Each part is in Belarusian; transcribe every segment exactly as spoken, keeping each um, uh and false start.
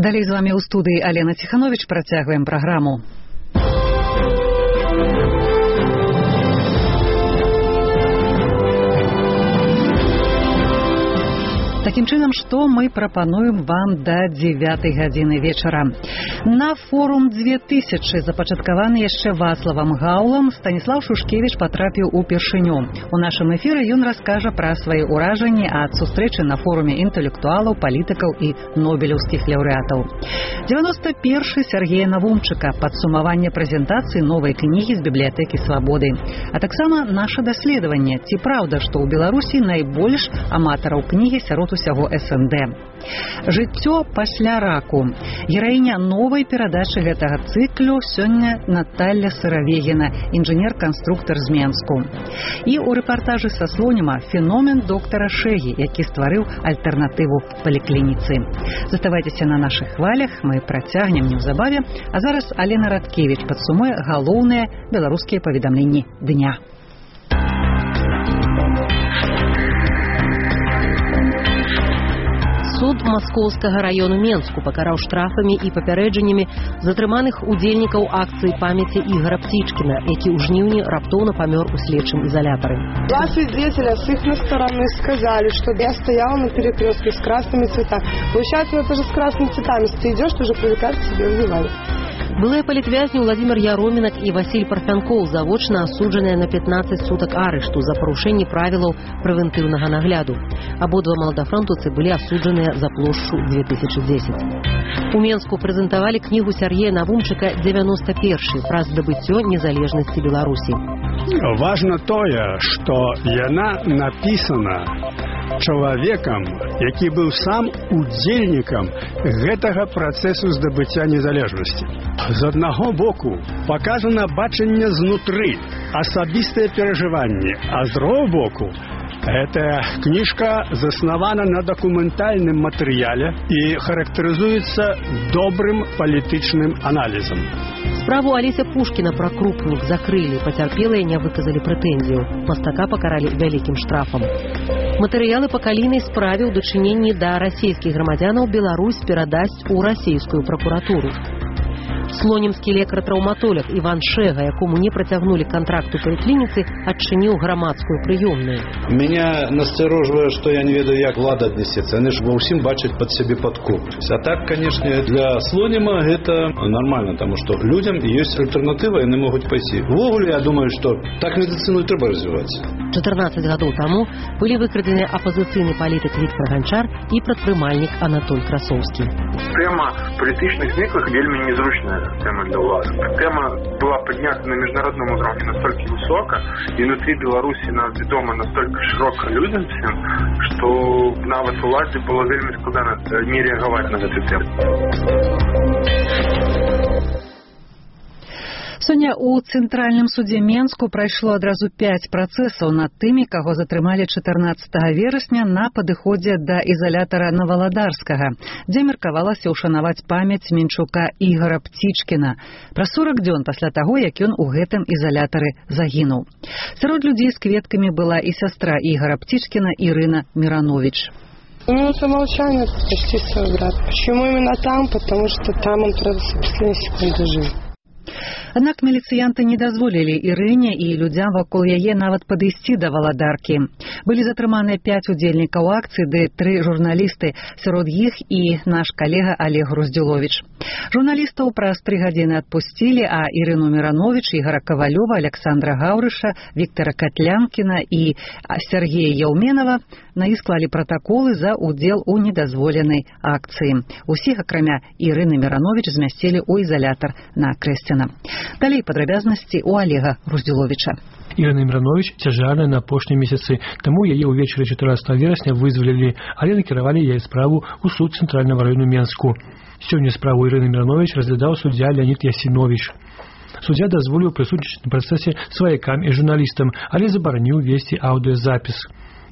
Далей з вами ў студыі Алена Ціхановіч, працягваем праграму. Такім чынам, што мы прапануем вам да дзевятай гадзіны вечара. На форум дзве тысячы, запачаткаваны яшчэ Вацлавам Гаўлам, Станіслаў Шушкевіч патрапіў упершыню. У нашым эфіры ён раскажа пра свае ўражанні ад сустрэчы на форуме інтэлектуалаў, палітыкаў і нобелеўскіх лаўрэатаў. дзевяносто першы Сергея Навумчыка, падсумаванне прэзентацыі новай кнігі з бібліятэкі Свабоды. А таксама наша даследаванне, ці праўда, што ў Беларусі найбольш аматараў кнігі сярод усяго эс эн дэ. Жыццё пасля раку. Гераіня новай перадачы гэтага цыклю сёння Наталля Сыравегіна, інжынер-канструктар з Менску. І ў рэпартажы са Слоніма феномен доктара Шэгі, які стварыў альтэрнатыву паліклініцы. Заставайцеся на нашых хвалях, мы працягнем неўзабаве, а зараз Алена Радкевіч падсумуе галоўныя беларускія паведамленні дня. Суд Маскоўскага раёну Менску пакараў штрафамі і папярэджаннямі затрыманых удзельнікаў акцыі памяці Ігора Птичкина, які ў жніўні раптоўна памёр у следчым изолятары. Два свидетеля с их стороны сказали, что я стоял на перекрестке с красными цветами. Получается, это же с красными цветами. Если ты идешь, ты уже привлекаешь к себе внимание. Былыя палітвязні Владимир Яромінак і Васіль Парфянкоў завочна асуджаныя на пятнаццаць сутак арышту за парушэнне правілаў прэвентыўнага нагляду. Абодва маладафронтаўцы былі асуджаныя за плошчу дзве тысячы дзесяць. У Менску прэзентавалі кнігу Сергея Навумчыка «дзевяносто першы» пра здабыццё незалежнасці Беларусі. Важна тое, што яна напісана чалавекам, які быў сам удзельнікам гэтага працэсу здабыцця незалежнасці. З аднаго боку паказана бачанне знутры, асабістыя перажыванні, а з другого боку гэтая кніжка заснавана на дакументальным матэрыяле і характарызуецца добрым палітычным аналізам. Справу Алеся Пушкіна пра крупнік закрылі, пацярпелыя не выказалі прэтэнзію. Мастака пакаралі вялікім штрафам. Матэрыялы па калійнай справе ў дачыненні да расійскіх грамадзянаў Беларусь перадасць у расійскую пракуратуру. Слонімскі лекар-траўматолог Іван Шэга, якому не працягнулі контракт у паліклініцы, адчыніў грамадскую прыёмную. Меня настороживает, что я не ведаю, як влада аднесецца. Яны ж ва ўсім бачаць пад сябе падкупнасць. А так, конечно, для Слоніма гэта нормально, потому что людям есть альтернатыва, яны могуць пайсці. Увогуле, я думаю, что так медицину і трэба развіваць. чатырнаццаць гадоў таму былі выкрадзены апазіцыйны палітык Віктор Ганчар і прадпрымальнік Анатоль Красоўскі. Тэма палітычных зніклых вельмі незручная тэма для ўлады. Тэма была паднята на міжнародным узроўні настолькі высока, і внутри Беларусі нас вядома настолькі шырока людзям всем, што нават уладзе было вельмі складана не рэагаваць на гэту тэму. Сёння ў Цэнтральным судзе Менску прайшло адразу пяць працэсаў над тымі, каго затрымалі чатырнаццатага верасня на падыходзе да ізалятара Наваладарскага, дзе меркавалася ўшанаваць памяць Менчука Ігора Птичкина праз сорак дзён пасля таго, як ён у гэтым ізалятары загінуў. Сярод людзей з кветкамі была і сястра Ігора Птичкина Ірына Миранович. Минута молчания почти сорок раз. Почему именно там? Потому что там он просто последние секунды жил. Аднак міліцыянты не дазволілі Ірыне і людзям вакол яе нават падысці да Валадаркі. Былі затрыманыя пяць удзельнікаў акцыі, ды тры журналісты, сярод іх і наш калега Олег Груздзюловіч. Журналістаў праз тры гадзіны адпусцілі, а Ірыну Миранович, Ігора Кавалёва, Александра Гаўрыша, Віктора Катлянкіна і Сергея Яўменова на іх склалі пратаколы за ўдзел у недазволенай акцыі. Усіх, акрамя Ірыны Миранович, змясцілі ў ізалятар на Крэсціна. Далей падрабязнасці у Олега Груздзюловіча. Ірына Миранович цяжарная на апошнія месяцы, таму яе ўвечары чатырнаццатага верасня вызвалілі, але накіравалі яе справу ў суд Цэнтральнага раёну Менску. Сёння справу Ірыны Миранович разглядаў суддзя Леонід Ясіновіч. Суддзя дазволіў прысутнічаць на працэсе сваякам і журналістам, але забараніў весці аўдыёзапіс.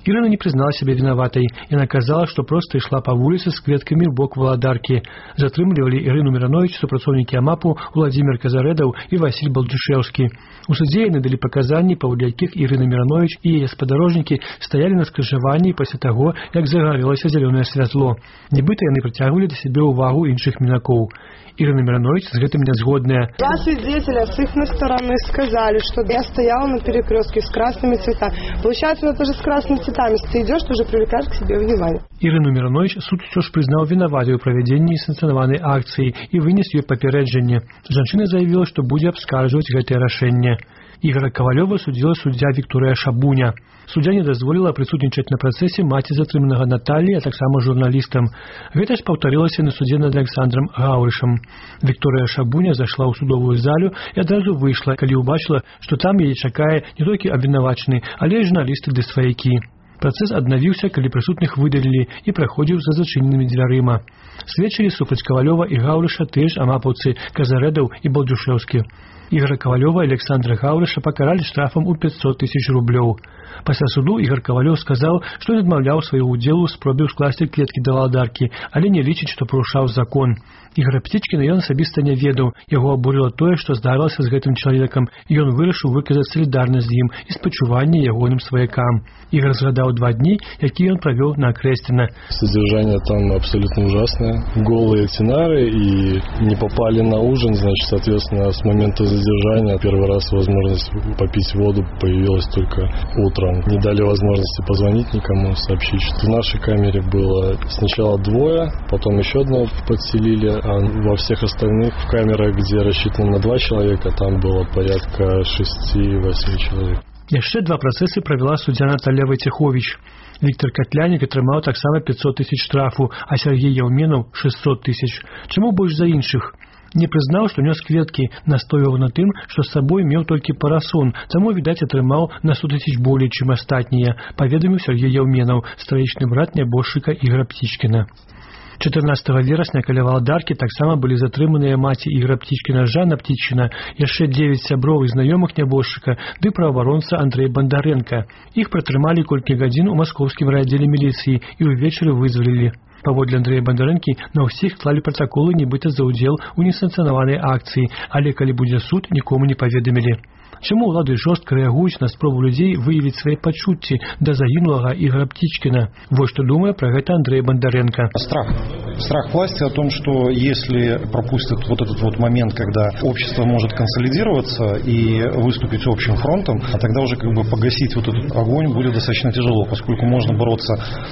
Ірына не признала себя виноватой. Яна казала, што проста ішла па вуліцы з кветкамі ў бок валадаркі. Затрымлівалі Ірыну Міранович супрацоўнікі АМАПу Владзімир Казарэдаў і Васіль Балджышэўскі. У судзе яны далі паказанні, паводле якіх Ірына Міранович і яе спадарожнікі стаялі на скрыжаванні пасля таго, як загарэлася зялёнае святло. Нібыта яны прыцягвалі да сябе ўвагу іншых мінакоў. Ірына Міранович з гэтым не згодная. Два свидетеля с их стороны сказали, что я стояла на перекрестке с красными цветами. Получается, это же с красными цветами. Если ты идешь, ты уже привлекаешь к себе внимание. Ірыну Міранович суд усё ж прызнаў вінаватай у правядзенні санкцыянаванай акцыі і вынес ёй папярэджанне. Жанчына заявіла, што будзе абскарджваць гэтае рашэнне. Ігора Кавалёва судзіла суддзя Вікторыя Шабуня. Суддзя не дазволіла прысутнічаць на працэсе маці затрыманага Наталлі, а таксама журналістам. Гэта ж паўтарылася на судзе над Александром Гаўрышам. Вікторыя Шабуня зайшла ў судовую залю і адразу выйшла, калі ўбачыла, што там яе чакае не толькі абвінавачаны, але і журналісты ды сваякі. Працэс аднавіўся, калі прысутных выдалілі і праходзіў за зачыненымі дзвярыма. Сведчылі супраць Кавалёва і Гаўрыша тыя ж амапаўцы Казарэдаў і Балджышэўскі. Ігора Кавалёва і Александра Гаўрыша пакаралі штрафам у пятьсот тысяч рублёў. Пасля суду Ігор Кавалёў сказаў, што не адмаўляў свайго ўдзелу ў спробе ўскласці клеткі да валадаркі, але не лічыць, што парушаў закон. Ігора Птічкіна ён асабіста не ведаў. Яго абурыла тое, што здарылася з гэтым чалавекам, і ён вырашыў выказаць салідарнасць з ім і спачуванне ягоным сваякам. Ігор згадаў два дні, які ён правёў на Акрэсціна. Содержание там абсолютно ужасное. Голые тенары и не попали на ужин, значит, соответственно, с момента задержания первый раз возможность попить воду появилась только утром. Не дали возможности позвонить никому, сообщить, что в нашей камере было сначала двое, потом еще одного подселили, а во всех остальных в камерах, где рассчитано на два человека, там было порядка шести-восьми человек. Яшчэ два працэсы правяла суддзя Наталья Вайцеховіч. Віктор Катлянік атрымаў таксама пятьсот тысяч штрафу, а Сергей Яўменаў шестьсот тысяч. Чаму больш за іншых? Не прызнаў, што нёс кветкі, настойваў на тым, што з сабой меў толькі парасон, таму, відаць, атрымаў на сто тысяч болей, чым астатнія, паведаміў Сергей Яўменаў, стаічны брат нябожчыка Ігора Птічкіна. чатырнаццатага верасня каля валадаркі таксама былі затрыманыя маці Ігора Птічкіна Жанна Птічкіна, яшчэ дзевяць сяброў і знаёмых нябожчыка ды праваабаронца Андрэй Бандарэнка. Іх пратрымалі колькі гадзін у маскоўскім райаддзеле міліцыі і ўвечары вызвалілі. Паводле Андрэя Бандарэнкі на ўсіх клалі пратаколы нібыта за ўдзел у несанкцыянаванай акцыі, але калі будзе суд, нікому не паведамілі. Чаму ўлады жорстка рэагуюць на спробу людзей выявіць свае пачуцці да загінулага Ігора Птічкіна? Вот что думае про гэта Андрей Бондаренко. Страх. Страх власти о том, что если пропустят вот этот вот момент, когда общество может консолидироваться и выступить общим фронтом, а тогда уже как бы погасить вот этот огонь будет достаточно тяжело, поскольку можно бороться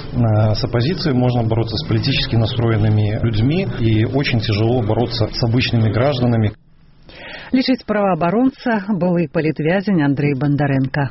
с оппозицией, можно бороться с политически настроенными людьми и очень тяжело бороться с обычными гражданами. Лічыць праваабаронца былы палітвязень Андрей Бондаренко.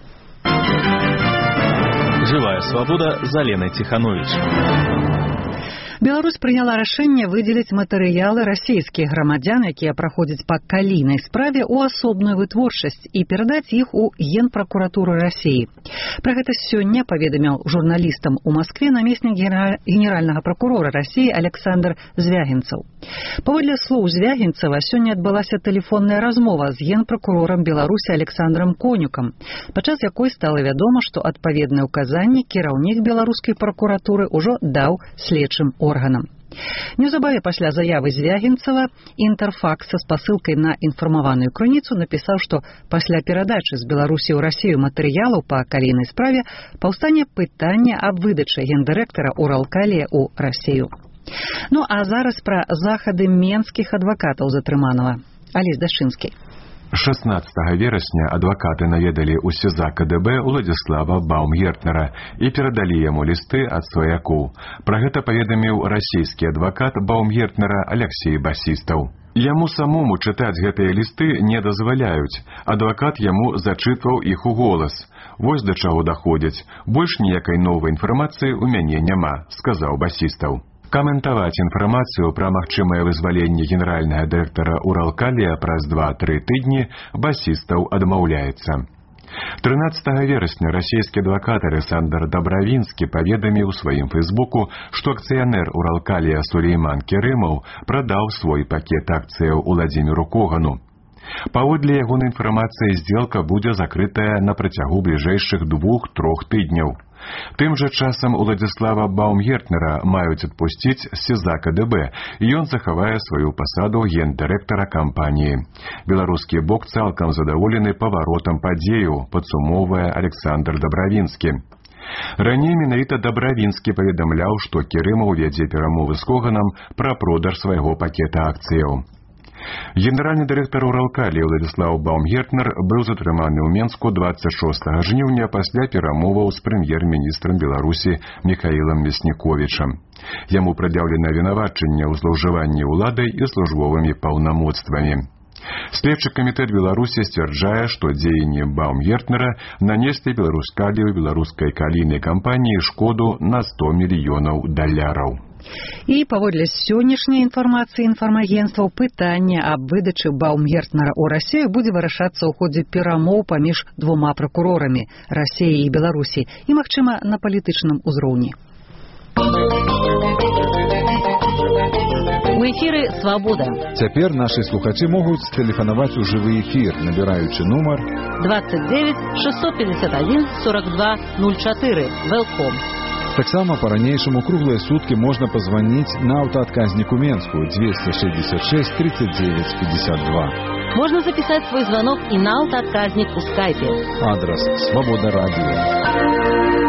Живая свобода за Леной Тиханович. Беларусь прыняла рашэнне выдзеліць матэрыялы расійскіх грамадзян, якія праходзяць па калійнай справе, у асобную вытворчасць і перадаць іх у Генпракуратуру Расіі. Пра гэта сёння паведаміў журналістам у Маскве намеснік генеральнага пракурора Расіі Александр Звягінцаў. Паводле слоў Звягінцава, сёння адбылася тэлефонная размова з генпракурорам Беларусі Александром Конюкам, падчас якой стала вядома, што адпаведныя ўказанні кіраўнік беларускай пракуратуры ўжо даў следчым органам. органам. Неўзабаве пасля заявы Звягінцава Інтэрфакс са спасылкай на інфармаваную крыніцу напісаў, што пасля перадачы з Беларусі ў Расію матэрыялаў па калійнай справе паўстане пытанне аб выдачы гендырэктара Уралкалія ў Расію. Ну а зараз пра захады менскіх адвакатаў затрыманага. Алесь Дашчынскі. шаснаццатага верасня адвакаты наведалі ў СІЗА КДБ Уладзіслава Баумгертнера і перадалі яму лісты ад сваякоў. Пра гэта паведаміў расійскі адвакат Баумгертнера Алексей Басістаў. Яму самому чытаць гэтыя лісты не дазваляюць. Адвакат яму зачытваў іх у голас. Вось да чаго даходзяць. Больш ніякай новай інфармацыі ў мяне няма, сказаў Басістаў. Каментаваць інфармацыю пра магчымае вызваленне генеральнага дырэктара Уралкалія праз два-тры тыдні Басістаў адмаўляецца. трынаццатага верасня расійскі адвакат Александр Дабравінскі паведаміў у сваім фэйсбуку, што акцыянер Уралкалія Сулейман Керымаў прадаў свой пакет акцыяў Уладзіміру Когану. Паводле ягонай інфармацыі, здзелка будзе закрытая на працягу бліжэйшых двух-трох тыдняў. Тым жа часам Уладзіслава Баумгертнера маюць адпусціць з СІЗА КДБ, і ён захавае сваю пасаду гендырэктара кампаніі. Беларускі бок цалкам задаволены паваротам падзеяў, падсумоўвае Александр Дабравінскі. Раней менавіта Дабравінскі паведамляў, што Кірымаў вядзе перамовы з Коганам пра продаж свайго пакета акцыяў. Генеральны дырэктар Уралкалі Уладзіслаў Баумгертнер быў затрыманы ў Менску дваццаць шостага жніўня пасля перамоваў з прэм'ер-міністрам Беларусі Міхаілам Мясніковічам. Яму прад'яўлена вінавачанне ў злоўжыванні ўладай і службовымі паўнамоцтвамі. Следчы камітэт Беларусі сцвярджае, што дзеянні Баумгертнера нанеслі Беларускалі ў беларускай калійнай кампаніі шкоду на сто мільёнаў даляраў. І паводле сённяшняй інфармацыі інфармагенцтваў, пытанне аб выдачы Баумгертнера ў Расію будзе вырашацца ў ходзе перамоў паміж двума пракурорамі Расіі і Беларусі і, магчыма, на палітычным узроўні. У эфіры «Свабода». Цяпер нашы слухачы могуць тэлефанаваць у жывы эфір, набіраючы нумар двадцать девять шестьсот пятьдесят один сорок два ноль четыре. Велком. Таксама па-ранейшаму круглыя суткі можна пазваніць на аўтаадказнік у Менску двести шестьдесят шесть тридцать девять пятьдесят два. Можно записать свой звонок и на аўтаадказнік у скайпе. Адрес «Свобода радио».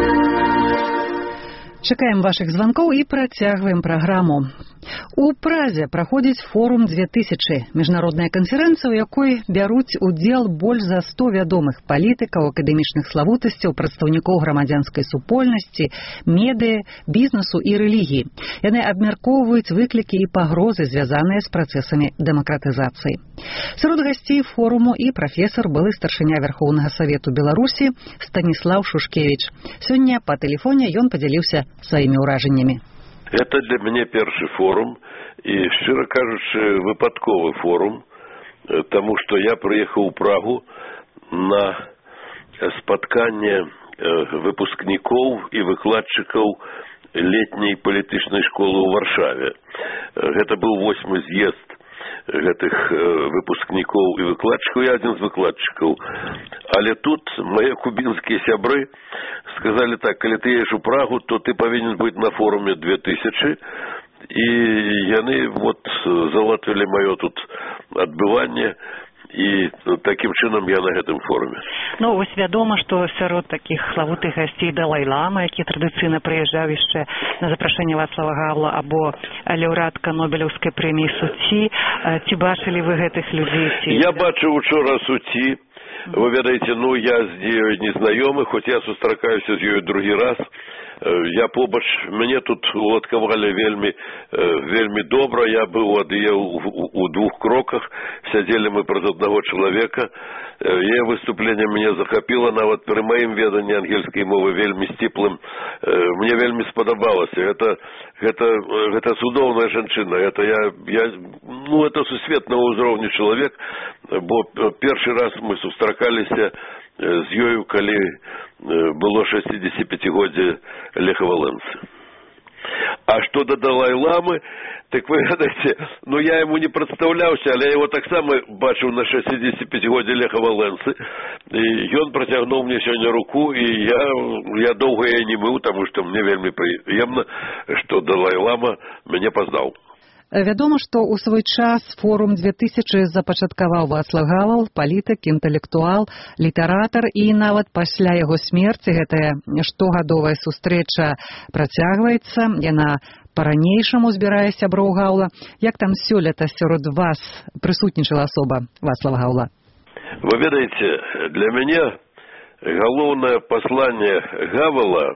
Чакаем вашых званкоў і працягваем праграму. У Празе праходзіць форум две тысячы, міжнародная канферэнцыя, у якой бяруць удзел больш за сто вядомых палітыкаў, акадэмічных славутасцяў, прадстаўнікоў грамадзянскай супольнасці, медыа, бізнесу і рэлігіі. Яны абмяркоўваюць выклікі і пагрозы, звязаныя з працэсамі дэмакратызацыі. Сярод гасцей форуму і прафесар, былы старшыня Верхоўнага Савету Беларусі Станіслаў Шушкевіч. Сёння па тэлефоне ён падзяліўся сваімі ўражаннямі. Это для мяне першы форум і, шчыра кажучы, выпадковы форум, таму што я прыехаў у Прагу на спатканне выпускнікоў і выкладчыкаў летняй палітычнай школы ў Варшаве. Гэта быў восьмы з'езд гэтых выпускнікоў і выкладчыкаў, я адзін з выкладчыкаў. Але тут мае кубінскія сябры сказалі так: калі ты едзеш у Прагу, то ты павінен быць на форуме две тысячы, і яны вот залатвілі маё тут адбыванне, і такім чынам я на гэтым форуме. Ну, вось вядома, што сярод такіх славутых гасцей Далай-лама, які традыцыйна прыязджаў яшчэ на запрашэнне Вацлава Гаўла, або лаўрэатка Нобелеўскай прэміі Суці. Ці бачылі вы гэтых людзей? Ці... Я бачыў учора Суці. Вы ведаеце, ну, я з ёй не знаёмы, хоць я сустракаюся з ёй другі раз. Я побач, мяне тут уладкавалі вельмі, вельмі добра. Я быў ад яе у двух кроках, сядзелі мы праз аднаго чалавека. Яе выступленне мяне захапіла, нават пры маім веданні ангельскай мовы вельмі сціплым. Мне вельмі спадабалася. Гэта, гэта, гэта цудоўная жанчына. Это я, я, ну, это сусветнага ўзроўню чалавек, бо першы раз мы сустракаліся з ёю, калі было шэсцідзесятпяцігоддзе Леха Валенсы. А што да Далай-ламы, так вы ведаеце, ну я яму не прадстаўляўся, але я его таксама бачыў на шэсцідзесятпяцігоддзе Леха Валенсы, і ён працягнуў мне сёння руку, і я, я доўга яе не мыў, таму што мне вельмі прыемна, што Далай-лама мяне пазнаў. Вядома, што ў свой час форум две тысячы запачаткаваў Вацлав Гавел, палітык, інтэлектуал, літаратар, і нават пасля яго смерці гэтая штогадовая сустрэча працягваецца. Яна па-ранейшаму збірае сяброў Гаўла. Як там сёлета сярод вас прысутнічала асоба Вацлава Гаўла? Вы ведаеце, для мяне галоўнае пасланне Гавела,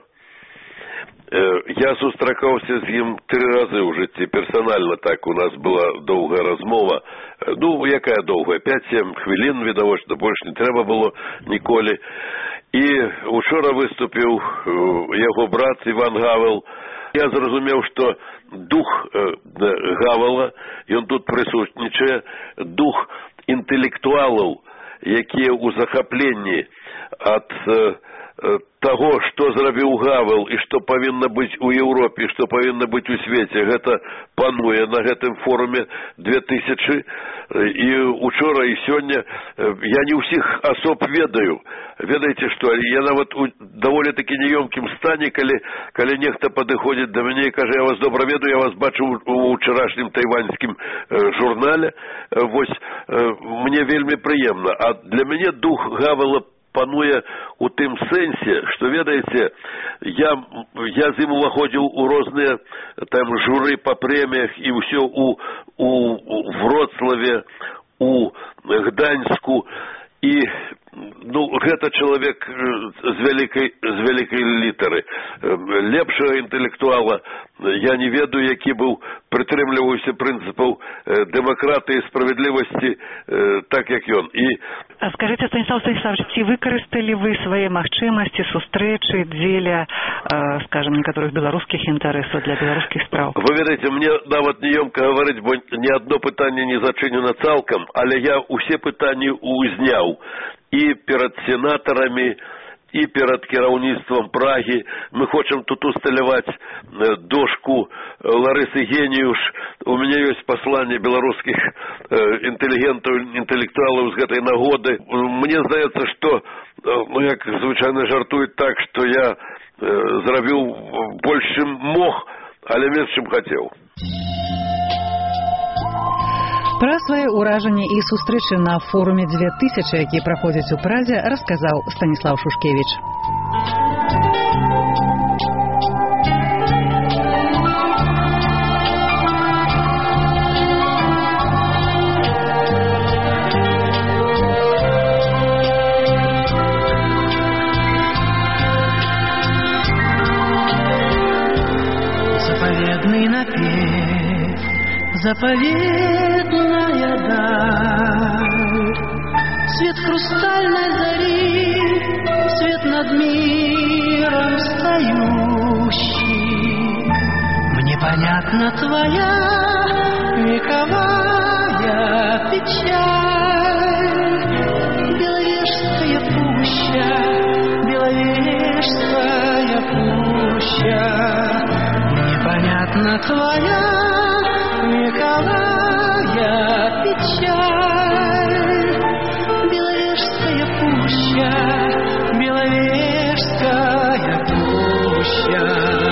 я сустракаўся з ім тры разы ў жыцці персанальна, так у нас была доўгая размова. Ну, якая доўгая? пяць-сем хвілін, відавочна, больш не трэба было ніколі. І учора выступіў яго брат Іван Гавел. Я зразумеў, што дух Гавела, ён тут прысутнічае, дух інтэлектуалаў, якія ў захапленні ад таго, што зрабіў Гавел і што павінна быць у Еўропе, што павінна быць у свеце, гэта пануе на гэтым форуме две тысячы. І учора і сёння я не ўсіх асоб ведаю. Ведаеце што, я нават у даволі такі неёмкім стане, калі, калі нехта падыходзіць да мяне і кажа, я вас добра ведаю, я вас бачу у ўчарашнім тайваньскім журнале. Вось, мне вельмі прыемна. А для мяне дух Гавела пануе у тым сэнсе, што, ведаеце, я, я з ім уваходзіў у розныя там журы па прэміях і ўсё у, у, у Вроцлаве, у Гданьску, і ну, гэта чалавек з вялікай, з вялікай літары. Лепшага інтэлектуала я не ведаю, які быў, прытрымліваўся прынцыпаў дэмакратыі і справядлівасці, так як ён. І... Скажыце, Станіслав Станіславович, ці выкарысталі вы свае магчымасці, сустрэчы дзеля, скажем, некаторых беларускіх інтарэсаў, для беларускіх спраў? Вы ведаеце, мне нават неёмка гаварыць, бо ні адно пытанне не зачынена цалкам, але я ўсе пытанні узняў. І перад сенатарамі, і перад кіраўніцтвам Прагі. Мы хочам тут усталяваць дошку Ларысы Геніюш. У мяне ёсць пасланне беларускіх інтэлігентаў, інтэлектуалаў з гэтай нагоды. Мне здаецца, што, ну, як звычайна жартуюць так, што я зрабіў больш, чым мог, але менш, чым хацеў. Пра свае ўражанні і сустрэчы на форуме две тысячы, які праходзяць у Празе, расказаў Станіслав Шушкевіч. Заповедный напев, заповедная даль, свет хрустальной зари, свет над миром стоящий. Мне понятна твоя вековая печаль, Беловежская пуща, Беловежская пуща. Мне понятна твоя вековая печаль, Беловежская пуща, Беловежская пуща.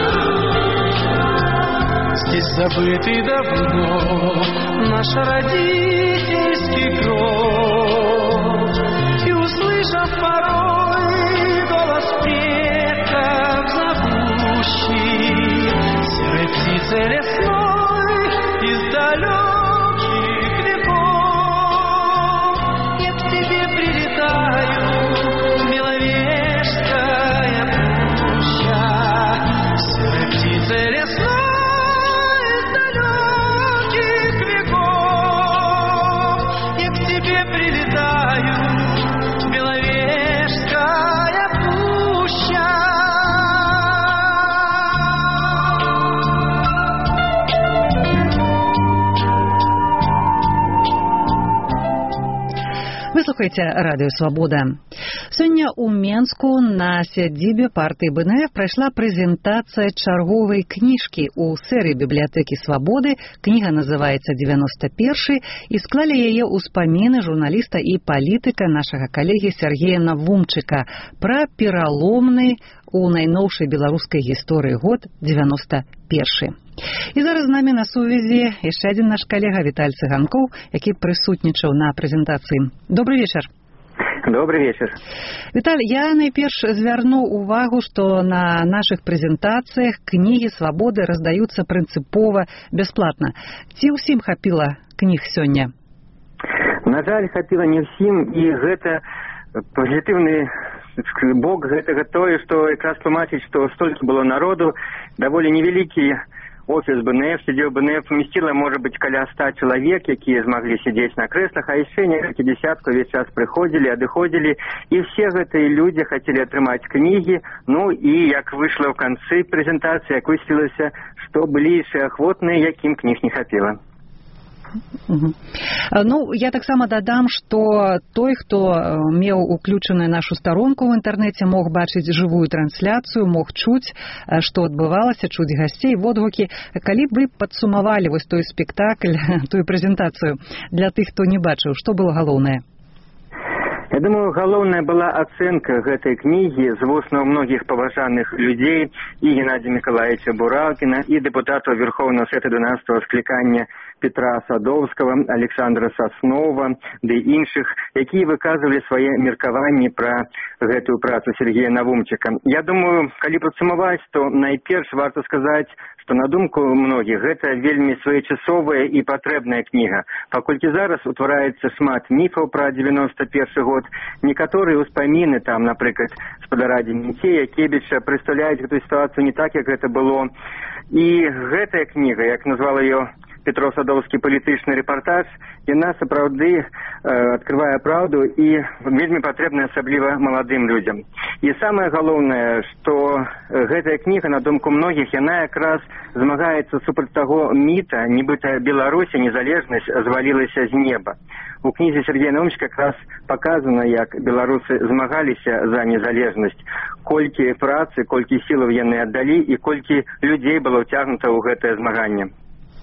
Здесь забытый давно наш родительский гроб, и, услышав порой голос предков зовущий, серой птицей лесной из далеких веков, я к тебе прилетаю, Беловежская пуща, серой птицей лесной из далеких веков, я к тебе прилетаю, Беловежская пуща. Вы слухаеце радыё Свабода. Сёння ў Менску на сядзібе партыі бэ эн эф прайшла прэзентацыя чарговай кніжкі ў серыі бібліятэкі Свабоды. Кніга называецца «девяносто першы» і склалі яе ўспаміны журналіста і палітыка нашага калегі Сергея Навумчыка пра пераломны у найноўшай беларускай гісторыі год девяносто першы. І зараз з намі на сувязі яшчэ адзін наш калега Віталь Цыганкоў, які прысутнічаў на прэзентацыі. Добрый вечар. Добрый вечер. Віталь, я найперш звярну увагу, што на нашых прэзентацыях кнігі Свабоды раздаюцца прынцыпова бясплатна. Ці ўсім хапіла кніг сёння? На жаль, хапіла не ўсім, і гэта пазітыўны бок гэтага тое, што якраз тлумачыць, што столькі было народу, даволі невялікі офіс бэ эн эф, сядзеў бэ эн эф уместила, может быть, каля ста чалавек, якія змаглі сидзець на крэслах, а яшчэ некалькі дзесяткаў увесь час прыходзілі, адыходзілі, і все гэтыя людзі хацелі атрымаць кнігі. Ну і як выйшла ў канцы прэзентацыі, як высветлілася, што былі яшчэ ахвотныя, якім кніг не хапіла. Угу. Ну, я таксама дадам, што той, хто меў уключаную нашу старонку ў інтэрнэце, мог бачыць жывую трансляцыю, мог чуць, што адбывалася, чуць гасцей, водгукі. Калі б вы падсумавалі вось той спектакль, тую прэзентацыю для тых, хто не бачыў, што было галоўнае? Я думаю, галоўная была ацэнка гэтай кнігі з вуснаў многіх паважаных людзей, і Геннадзія Миколаевича Буралкіна, і дэпутатаў Верховнага Сета дванадцатага склікання Петра Садоўскага, Александра Соснова, ды іншых, якія выказвалі свае меркаванні пра гэтую працу Сергея Навумчыка. Я думаю, калі падсумаваць, то найперш варта сказаць, што на думку многіх гэта вельмі своечасовая і патрэбная кніга, паколькі зараз утвараецца шмат міфаў пра дзевяносто першы год. Некаторыя ўспаміны, там, напрыклад, спадара Дементея Кебіча, прадстаўляюць гэтую сітуацыю не так, як гэта было. І гэтая кніга, як назвала ее Петро Садоўскі палітычны рэпартаж, яна сапраўды э, адкрывае праўду і вельмі патрэбна асабліва маладым людзям. І самае галоўнае, што гэтая кніга, на думку многіх, яна якраз змагаецца супраць таго міта, нібыта Беларусі незалежнасць звалілася з неба. У кнізе Сергея Навумчыка якраз паказана, як беларусы змагаліся за незалежнасць, колькі працы, колькі сілаў яны аддалі і колькі людзей было ўцягнута ў гэтае змаганне.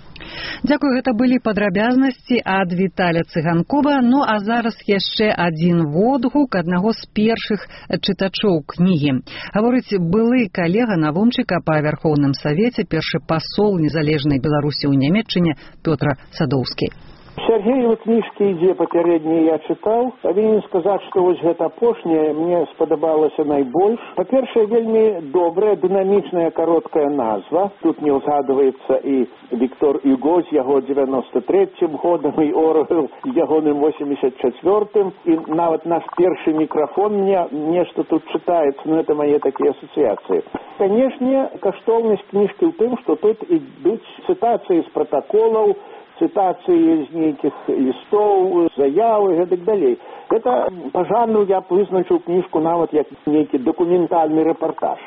Дзякую, гэта былі падрабязнасці ад Віталя Цыганкова. Ну а зараз яшчэ адзін водгук аднаго з першых чытачоў кнігі. Гаворыць былы калега Навумчыка па Вярхоўным Савеце, першы пасол незалежнай Беларусі ў Нямецчыне Пётр Садоўскі. Сергеевы кніжкі ідзе папярэднія я чытаў. Павінен сказаць, што вось гэта апошняе мне спадабалася найбольш. Па-першае, вельмі добрая, дынамічная, кароткая назва. Тут не ўзгадваецца і Віктор Юго з яго девяносто третьим годам, і Орвел з ягоным восемьдесят четвёртым, і нават наш першы мікрафон мне нешта тут чытаецца, но это мае такія асацыяцыі. Канешне, каштоўнасць кніжкі ў тым, што тут ідуць цытацыі з пратаколаў, цытацыі з нейкіх лістоў, заявы і гэтак далей. Гэта, пажарную, я б вызначыў кніжку нават як нейкі дакументальны рэпартаж.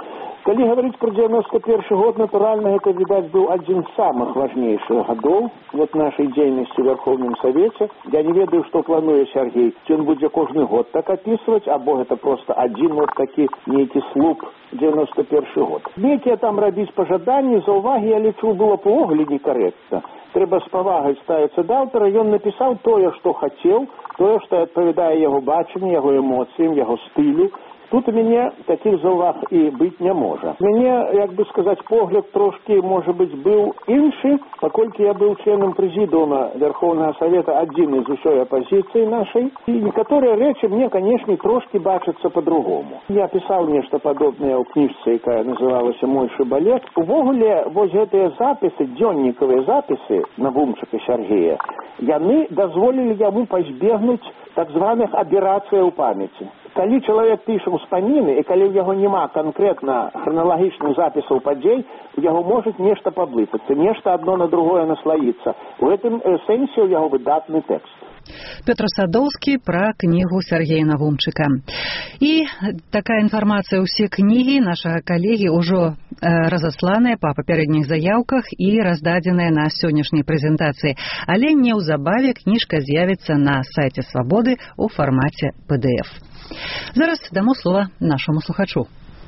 Калі гаварыць пра девяносто першы год, натуральна, гэта, відаць, быў адзін з самых важнейшых гадоў вот нашай дзейнасці ў Верховным Савеце. Я не ведаю, што плануе Сергей. Ці ён будзе кожны год так апісваць, або гэта проста адзін вот такі нейкі слуп девяносто першы год. Нейкія там рабіць пажаданні, заўвагі, я лічу, было б увогуле некарэктна. Трэба з павагай ставіцца да аўтара, ён напісаў тое, што хацеў, тое, што адпавядае яго бачанню, яго эмоцыям, яго стылю. Тут у мяне такіх заўваг і быць не можа. У мяне, як бы сказаць, погляд трошкі, можа быць, быў іншы, паколькі я быў членам прэзідыума Верховнага Савета адзін з усёй апазіцыі нашай, і некаторыя рэчы мне, канешне, трошкі бачацца па-другому. Я пісаў нешта падобнае ў кніжцы, якая называлася «Мой шыбалет». Увогуле, вось гэтыя запісы, дзённікавыя запісы Навумчыка Сергея, яны дазволілі яму пазбегнуць так званых аберацыяў памяці. Калі чалавек піша ўспаміны, і калі ў яго няма канкрэтна храналагічных запісаў падзей, у яго можа нешта паблытацца, нешта адно на другое наслаіцца. У гэтым сэнсе ў яго выдатны тэкст. Пётр Садоўскі пра кнігу Сергея Навумчыка. І такая інфармацыя, усе кнігі нашага калегі ўжо разасланыя па папярэдніх заяўках і раздадзеныя на сённяшняй прэзентацыі. Але неўзабаве кніжка з'явіцца на сайце Свабоды ў фармаце пэ дэ эф. Зараз дамо слово нашему слухачу.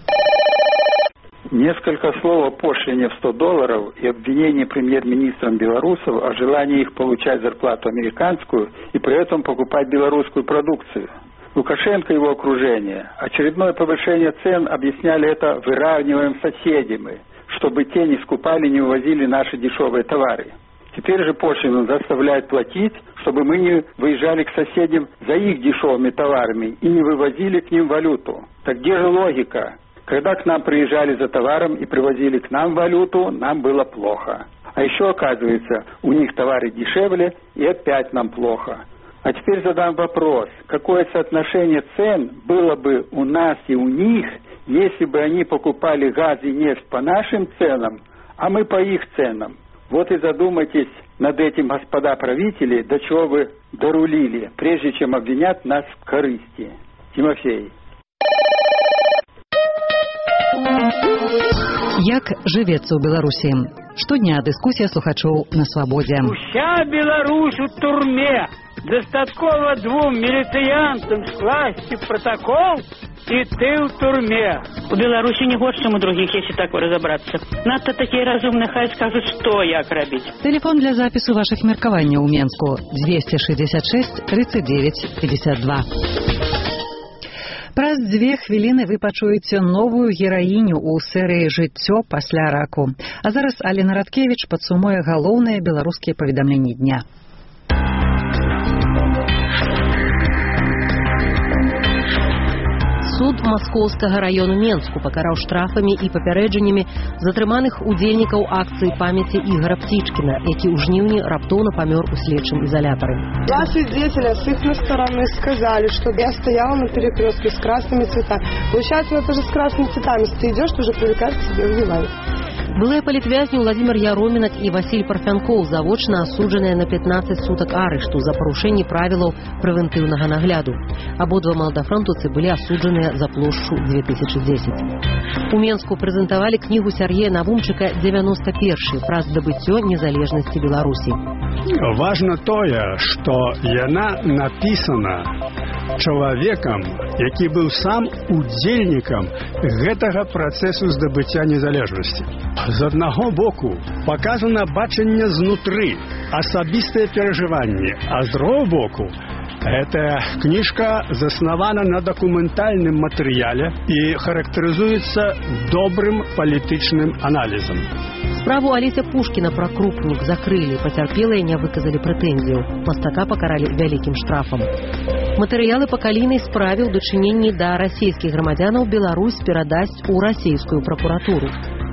Несколько слов о пошлине в сто долларов и обвинении премьер-министром белорусов о желании их получать зарплату американскую и при этом покупать белорусскую продукцию. Лукашенко и его окружение очередное повышение цен объясняли это выравниваем соседями, чтобы те не скупали, не увозили наши дешевые товары. Теперь же пошлину заставляют платить, чтобы мы не выезжали к соседям за их дешевыми товарами и не вывозили к ним валюту. Так где же логика? Когда к нам приезжали за товаром и привозили к нам валюту, нам было плохо. А еще, оказывается, у них товары дешевле, и опять нам плохо. А теперь задам вопрос. Какое соотношение цен было бы у нас и у них, если бы они покупали газ и нефть по нашим ценам, а мы по их ценам? Вот и задумайтесь над этим, господа правители, до чего вы дорулили, прежде чем обвинят нас в корысти. Тимофей. Як жывецца ў Беларусі? Штодня дыскусія слухачоў на свабодзе. Уся Беларусь у турме. Дастаткова двум міліцыянтам скласці протокол, і ты ў турме. У Беларусі не горш, чым у другіх, если так разобраться. Надто такие разумные, хай скажут, что як рабіць. Телефон для запису ваших меркаванняў у Менску двести шестьдесят шесть тридцать девять пятьдесят два. Праз дзве хвіліны вы пачуеце новую гераіню ў серыі «Жыццё пасля раку». А зараз Алена Радкевіч падсумуе галоўныя беларускія паведамленні дня. Суд Маскоўскага району Менску пакараў штрафамі і папярэджаннямі затрыманых удзельнікаў акцыі памяці Ігора Птічкіна, які ў жніўні раптоўна памёр у следчым изолятары. Два свидетеля с их стороны сказали, что я стояла на перекрестке с красными цветами. Получается, это же с красными цветами. Если ты идешь, ты уже привлекаешь к себе внимание. Былыя палітвязні Владимир Яромінат і Васіль Парфянкоў завочна асуджаныя на пятнадцать сутак арышту за парушэнне правілаў прэвентыўнага нагляду. Абодва маладафронтаўцы былі асуджаныя за плошчу две тысячи десять. У Менску прэзентавалі кнігу Сяргея Навумчыка девяносто первый пра здабыццё незалежнасці Беларусі. Важно тое, што яна напісана чалавекам, які быў сам удзельнікам гэтага працэсу здабыцця незалежнасці. З аднаго боку паказана бачанне знутры, асабістыя перажыванні, а з другого боку эта кніжка заснавана на дакументальным матэрыяле і характарызуецца добрым палітычным аналізам. Справу Алеся Пушкіна пра крупнік закрылі, пацярпелыя не выказалі прэтэнзію. Мастака пакаралі вялікім штрафам. Матэрыялы па калійнай справе ў дачыненні да расійскіх грамадзянаў Беларусь перадасць у расійскую пракуратуру.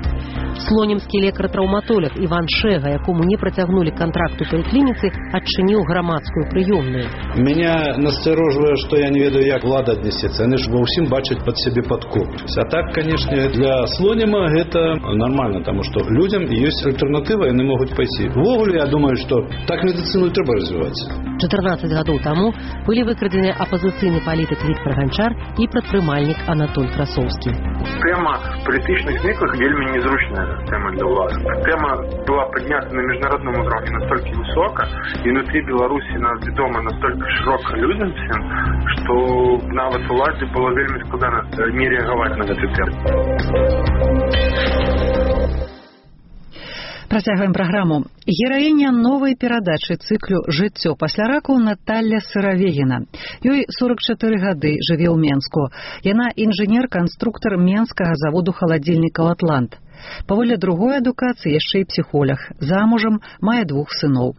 Слонімскі лекар-траўматолог Іван Шэга, якому не працягнулі кантракт у паліклініцы, адчыніў грамадскую прыёмную. Меня настороживает, что я не ведаю, як влада аднесецца. Яны ж ва ўсім бачаць пад сябе падкоп. А так, конечно, для Слонима это нормально, потому что людям есть альтернатива, яны могуць пайсці. Ввогуле, я думаю, что так медицину трэба развиваць. чатырнаццаць гадоў таму былі выкрадзены апазіцыйны палітык Віктор Ганчар і прадпрымальнік Анатоль Красоўскі. Тэма палітычных зніклых вельмі незручная тэма для ўлады. Тэма была паднята на міжнародным узроўні настолькі высока, і внутри Беларусі нас вядома настолькі шырока людям всем, што нават уладзе было вельмі складана не рэагаваць на гэту тему. Працягваем праграму. Гераіня новай перадачы цыклю «Жыццё пасля раку» Наталья Сыравегіна. Ёй сорок чатыры гады, жыве ў Менску. Яна інжынер-канструктар Менскага заводу халадзільнікаў «Атлант». Паводле другой адукацыі яшчэ і псіхолог. Замужам, мае двух сыноў.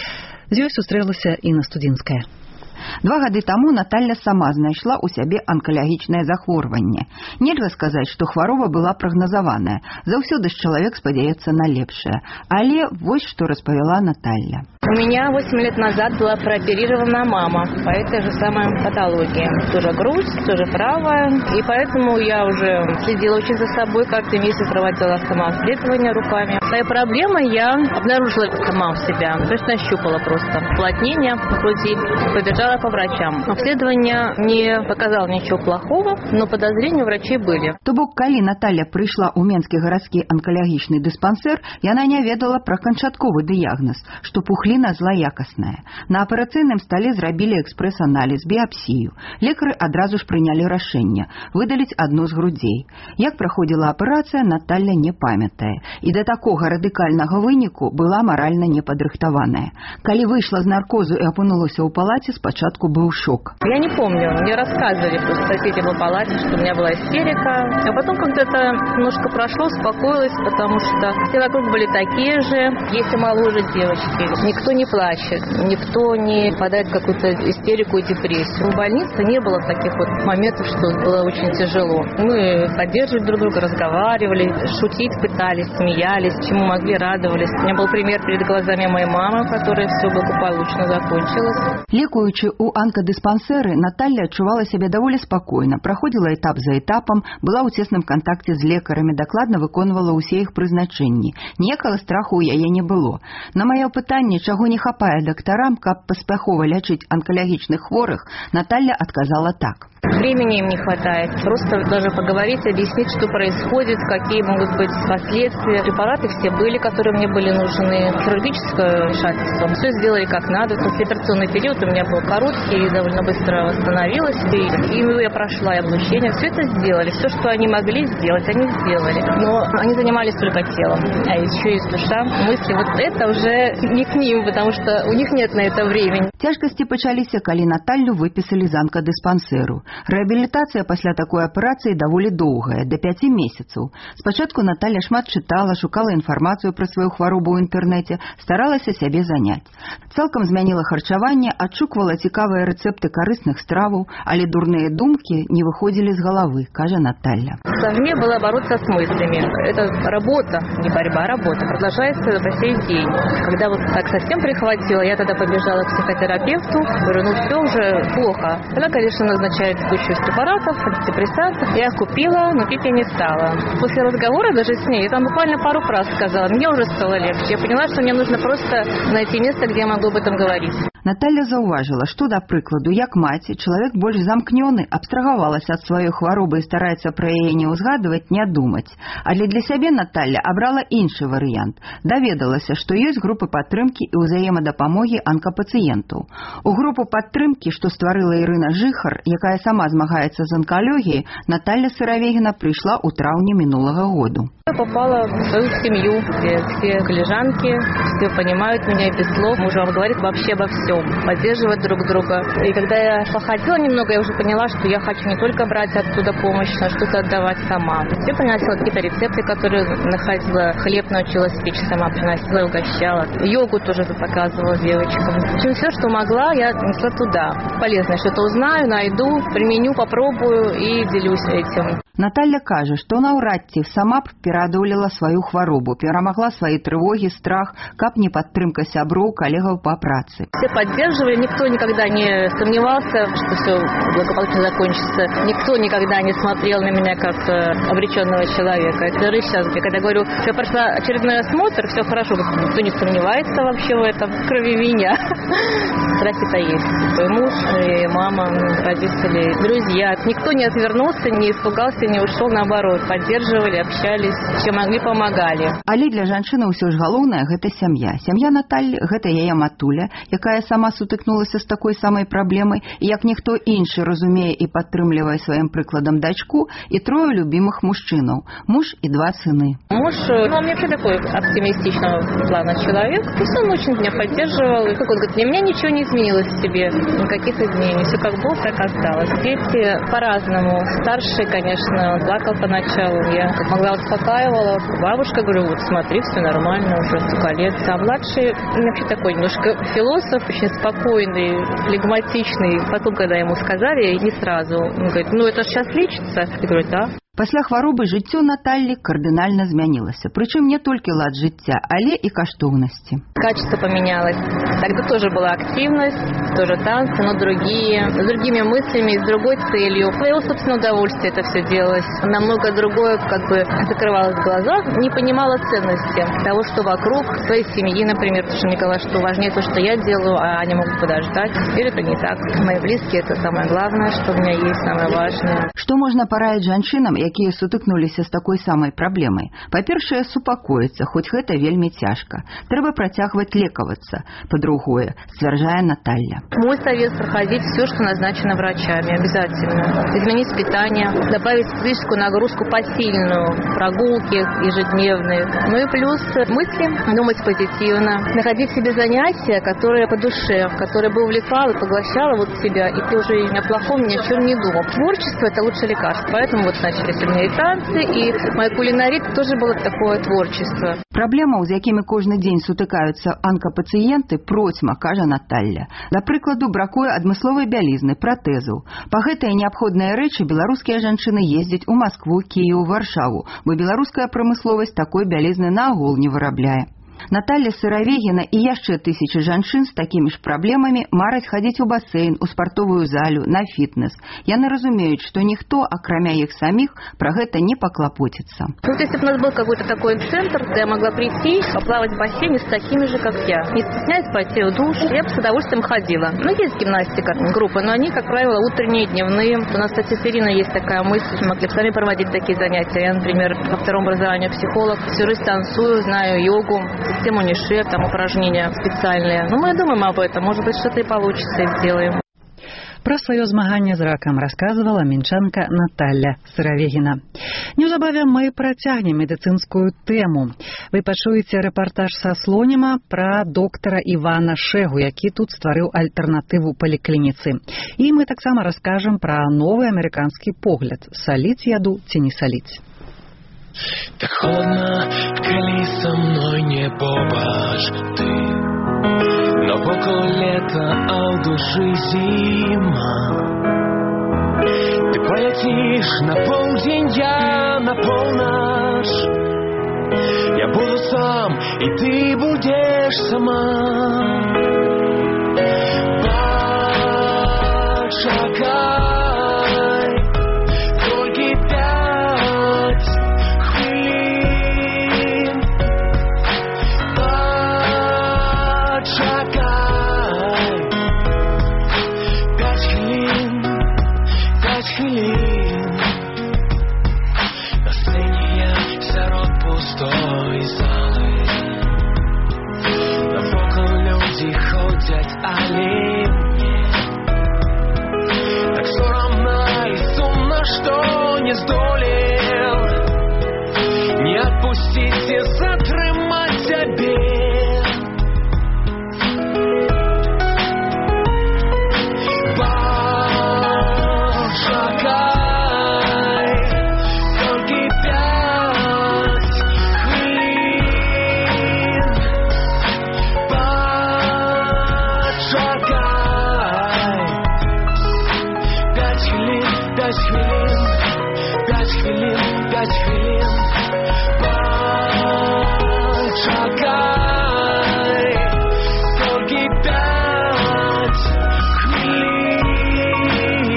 З ёй сустрэлася Інна Студзінская. Два гады таму Наталья сама знайшла ў сябе анкалагічнае захворванне. Нельга сказаць, што хвароба была прагназаваная. Заўсёды ж чалавек спадзяецца на лепшае. Але вось што распавяла Наталья. У меня восемь лет назад была прооперирована мама по этой же самой патологии. Тоже грудь, тоже правая. И поэтому я уже следила очень за собой. Каждый месяц проводила самообследование руками. Своей проблемой я обнаружила сама в себя. То есть нащупала просто уплотнение в груди. Побежала по врачам. Обследование не показало ничего плохого, но подозрения у врачей были. То бок, калі Наталья прыйшла ў Менскі гарадскі анкалагічны дыспансер, яна не ведала пра канчатковы дыягназ, што пухліна злаякасная. На аперацыйным стале зрабілі экспрэс-аналіз, біапсію. Лекары адразу ж прынялі рашэнне выдаліць адну з грудзей. Як праходзіла аперацыя, Наталья не памятае. І да такога радыкальнага выніку была маральна непадрыхтаваная. Калі выйшла з наркозу і апынулася ў палаце, спачатку был шок. Я не помню, мне рассказывали просто соседи по палате, что у меня была истерика. А потом как-то это немножко прошло, успокоилась, потому что все вокруг были такие же, есть и моложе девочки. Никто не плачет, никто не впадает в какую-то истерику и депрессию. В больнице не было таких вот моментов, что было очень тяжело. Мы поддерживали друг друга, разговаривали, шутить пытались, смеялись, чему могли, радовались. У меня был пример перед глазами моей мамы, которая все благополучно закончилась. Лекуючы у анкадыспансеры, Наталья адчувала сябе даволі спакойна, праходзіла этап за этапам, была ў цесным кантакце з лекарамі, дакладна выконвала ўсе іх прызначэнні. Ніякага страху ў яе не было. На маё пытанне, чаго не хапае дактарам, каб паспяхова лячыць анкалагічных хворых, Наталья адказала так. Времени им не хватает. Просто даже поговорить, объяснить, что происходит, какие могут быть последствия. Препараты все были, которые мне были нужны. Хирургическое вмешательство. Все сделали как надо. Послеоперационный период у меня был короткий и довольно быстро восстановилась. И, и я прошла и облучение. Все это сделали. Все, что они могли сделать, они сделали. Но они занимались только телом. А еще есть душа, мысли. Вот это уже не к ним, потому что у них нет на это времени. Цяжкасці пачаліся, калі Наталлю выпісалі з анкадыспансеру. Рэабілітацыя пасля такой аперацыі даволі доўгая, да пяці месяцаў. Спачатку Наталля шмат чытала, шукала інфармацыю пра сваю хваробу ў інтэрнэце, старалася сябе заняць. Цалкам змяніла харчаванне, адшуквала цікавыя рэцэпты карысных страваў, але дурныя думкі не выходзілі з галавы, кажа Наталля. Сложнее было бороться с мыслями. Это работа, не борьба, а работа. Продолжается по сей день. Когда вот так совсем прихватило, я тогда побежала к психотерапевту, говорю, ну все уже плохо. Она, конечно, назначает кучу препаратов, антидепрессантов. Я их купила, но пить я не стала. После разговора даже с ней, я там буквально пару фраз сказала, мне уже стало легче. Я поняла, что мне нужно просто найти место, где я могу об этом говорить. Наталля заўважыла, што, да прыкладу, як маці, чалавек больш замкнёны, абстрагавалася ад сваёй хваробы і стараецца пра яе не ўзгадваць, не думаць. Але для сябе Наталля абрала іншы варыянт. Даведалася, што ёсць групы падтрымкі і ўзаемадапамогі анкапацыентаў. У групу падтрымкі, што стварыла Ірына Жыхар, якая сама змагаецца з анкалогіяй, Наталля Сыравегіна прыйшла ў траўні мінулага году. Я попала в свою семью, где все коллежанки, все понимают меня без слов. Муж вам говорит вообще обо всем, поддерживать друг друга. И когда я походила немного, я уже поняла, что я хочу не только брать оттуда помощь, но что-то отдавать сама. Я приносила какие-то рецепты, которые находила. Хлеб научилась печь сама, приносила и угощала. Йогу тоже показывала девочкам. В общем, все, что могла, я несла туда. Полезное что-то узнаю, найду, применю, попробую и делюсь этим. Наталля кажа, што наўрад ці сама б пераадолела сваю хваробу, перамагла свае трывогі, страх, каб не падтрымка сяброў, калегаў па працы. Все поддерживали, никто никогда не сомневался, что все благополучно закончится. Никто никогда не смотрел на меня как обреченного человека. Это даже сейчас, когда говорю, я прошла очередной осмотр, все хорошо, никто не сомневается вообще в этом, кроме меня. Страхи-то есть. И муж, и мама, родители, друзья. Никто не отвернулся, не испугался, не ушел, наоборот, поддерживали, общались, чем могли, помогали. Але для жанчыны ўсё ж галоўнае гэта сям'я. Сям'я Наталлі гэта яе матуля, якая сама сутыкнулася з такой самай праблемай, і як ніхто іншы разумее і падтрымлівае сваім прыкладам дачку і трое любімых мужчынаў, муж і два сыны. Муж, ну, он вообще такой оптимистичного плана человек, то есть он очень меня поддерживал. И, как он говорит, у меня ничего не изменилось в себе, никаких изменений, все как было, так осталось. Дети по-разному. Старший, конечно, он плакал поначалу, я как могла успокаивала. Бабушка, говорю, вот смотри, все нормально, уже столько лет. А младший вообще такой немножко философ, очень спокойный, флегматичный. Потом, когда ему сказали, не сразу, он говорит, ну это сейчас лечится. Я говорю, да. Пасля хваробы жыццё Наталлі кардынальна змянілася. Прычым не толькі лад жыцця, але і каштоўнасці. Качество поменялось. Тогда тоже была активность, тоже танцы, но другие, с другими мыслями, с другой целью. Своего собственного удовольствия это все делалось. Намного другое, как бы закрывалось в глазах, не понимала ценности того, что вокруг, своей семьи, например, потому что мне казалось, что важнее то, что я делаю, а они могут подождать. Теперь это не так. Мои близкие — это самое главное, что у меня есть, самое важное. Што можна параіць жанчынам, якія сутыкнуліся з такой самай праблемай? Па-першае, супакоіцца, хоць гэта вельмі цяжка. Трэба працягваць лекавацца. Па-другое, сцвярджае Наталля. Мой совет — проходить все, что назначено врачами, обязательно. Изменить питание, добавить физическую нагрузку посильную, прогулки ежедневные. Ну и плюс мысли, думать позитивно, находить себе занятия, которые по душе, которые бы увлекало и поглощало вот себя, и ты уже ни о плохом, ни о чем не думал. Творчество — это лучшее лекарство, поэтому вот начали у меня и танцы, и моя кулинария тоже было такое творчество. Праблемаў, з якімі кожны дзень сутыкаюцца анкапацыенты, процьма, кажа Наталля. Да прыкладу, бракуе адмысловай бялізны, пратэзаў. Па гэтыя неабходныя рэчы беларускія жанчыны ездзяць у Маскву, Кіеў, Варшаву, бо беларуская прамысловасць такой бялізны наогул не вырабляе. Наталья Сыравегіна і яшчэ тысячы жанчын з такімі ж праблемамі мараць хадзіць у басейн, у спартовую залю, на фітнес. Яны разумеюць, што ніхто, акрамя іх саміх, пра гэта не паклапоціцца. Ну, то есть, если бы у нас был какой-то такой центр, где я могла прийти, поплавать в бассейне с такими же, как я, не стесняясь пойти в душ, я бы с удовольствием ходила. Ну, есть гимнастика, группы, но они, как правило, утренние, дневные. У нас, кстати, с Ириной есть такая мысль, мы могли бы сами проводить такие занятия. Я, например, по второму образованию психолог, всю жизнь танцую, знаю йогу, систему Нише, там упражнения специальные. Ну, мы думаем об этом, может быть, что-то и получится, и сделаем. Пра сваё змаганне з ракам расказвала мінчанка Наталья Сыравегіна. Неўзабаве мы працягнем медыцынскую тэму. Вы пачуеце рэпартаж са Слоніма пра доктара Івана Шэгу, які тут стварыў альтэрнатыву паліклініцы. І мы таксама раскажам пра новы амерыканскі погляд: саліць яду ці не саліць. Так холодно, коли со мной не побачь ты, но около лета, а в душе зима. Ты полетишь на полдень, я на полночь. Я буду сам, и ты будешь сама. Почекай, только пять хвилин. Почекай, пять хвилин, пять хвилин. На сцене я серед пустой залы. Навокруг люди ходят, але так соромно и сумно, что не здолел не отпустить и затримать тебе. Почекай, только пять хвилин. Почекай, пять хвилин, пять хвилин, пять хвилин, пять хвилин. Почекай, только пять хвилин.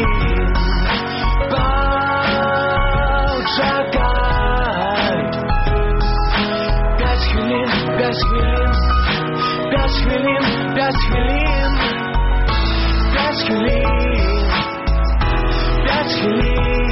Почекай, пять хвилин, пять хвилин, пять хвилин, пять хвилин, пять хвилин, пять хвилин.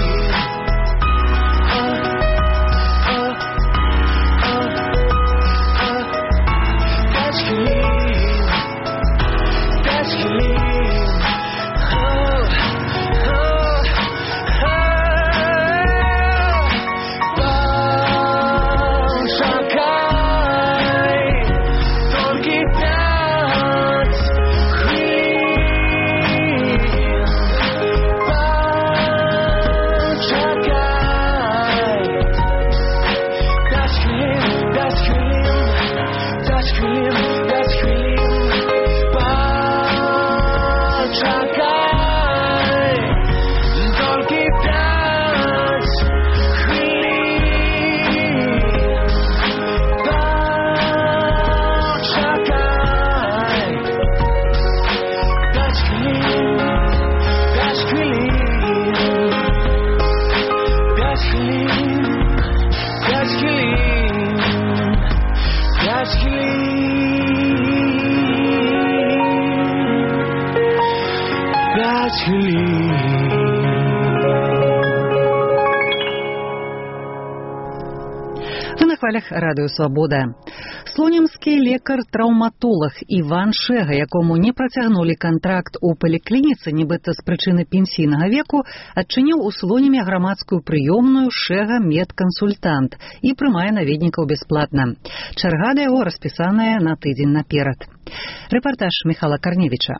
Радыё Свабода. Слонімскі лекар-траўматолог Іван Шэга, якому не працягнулі кантракт у паліклініцы нібыта з прычыны пенсійнага веку, адчыніў у Слоніме грамадскую прыёмную Шэга медкансультант і прымае наведнікаў бясплатна. Чарга да яго распісаная на тыдзень наперад. Рэпартаж Михала Карневіча.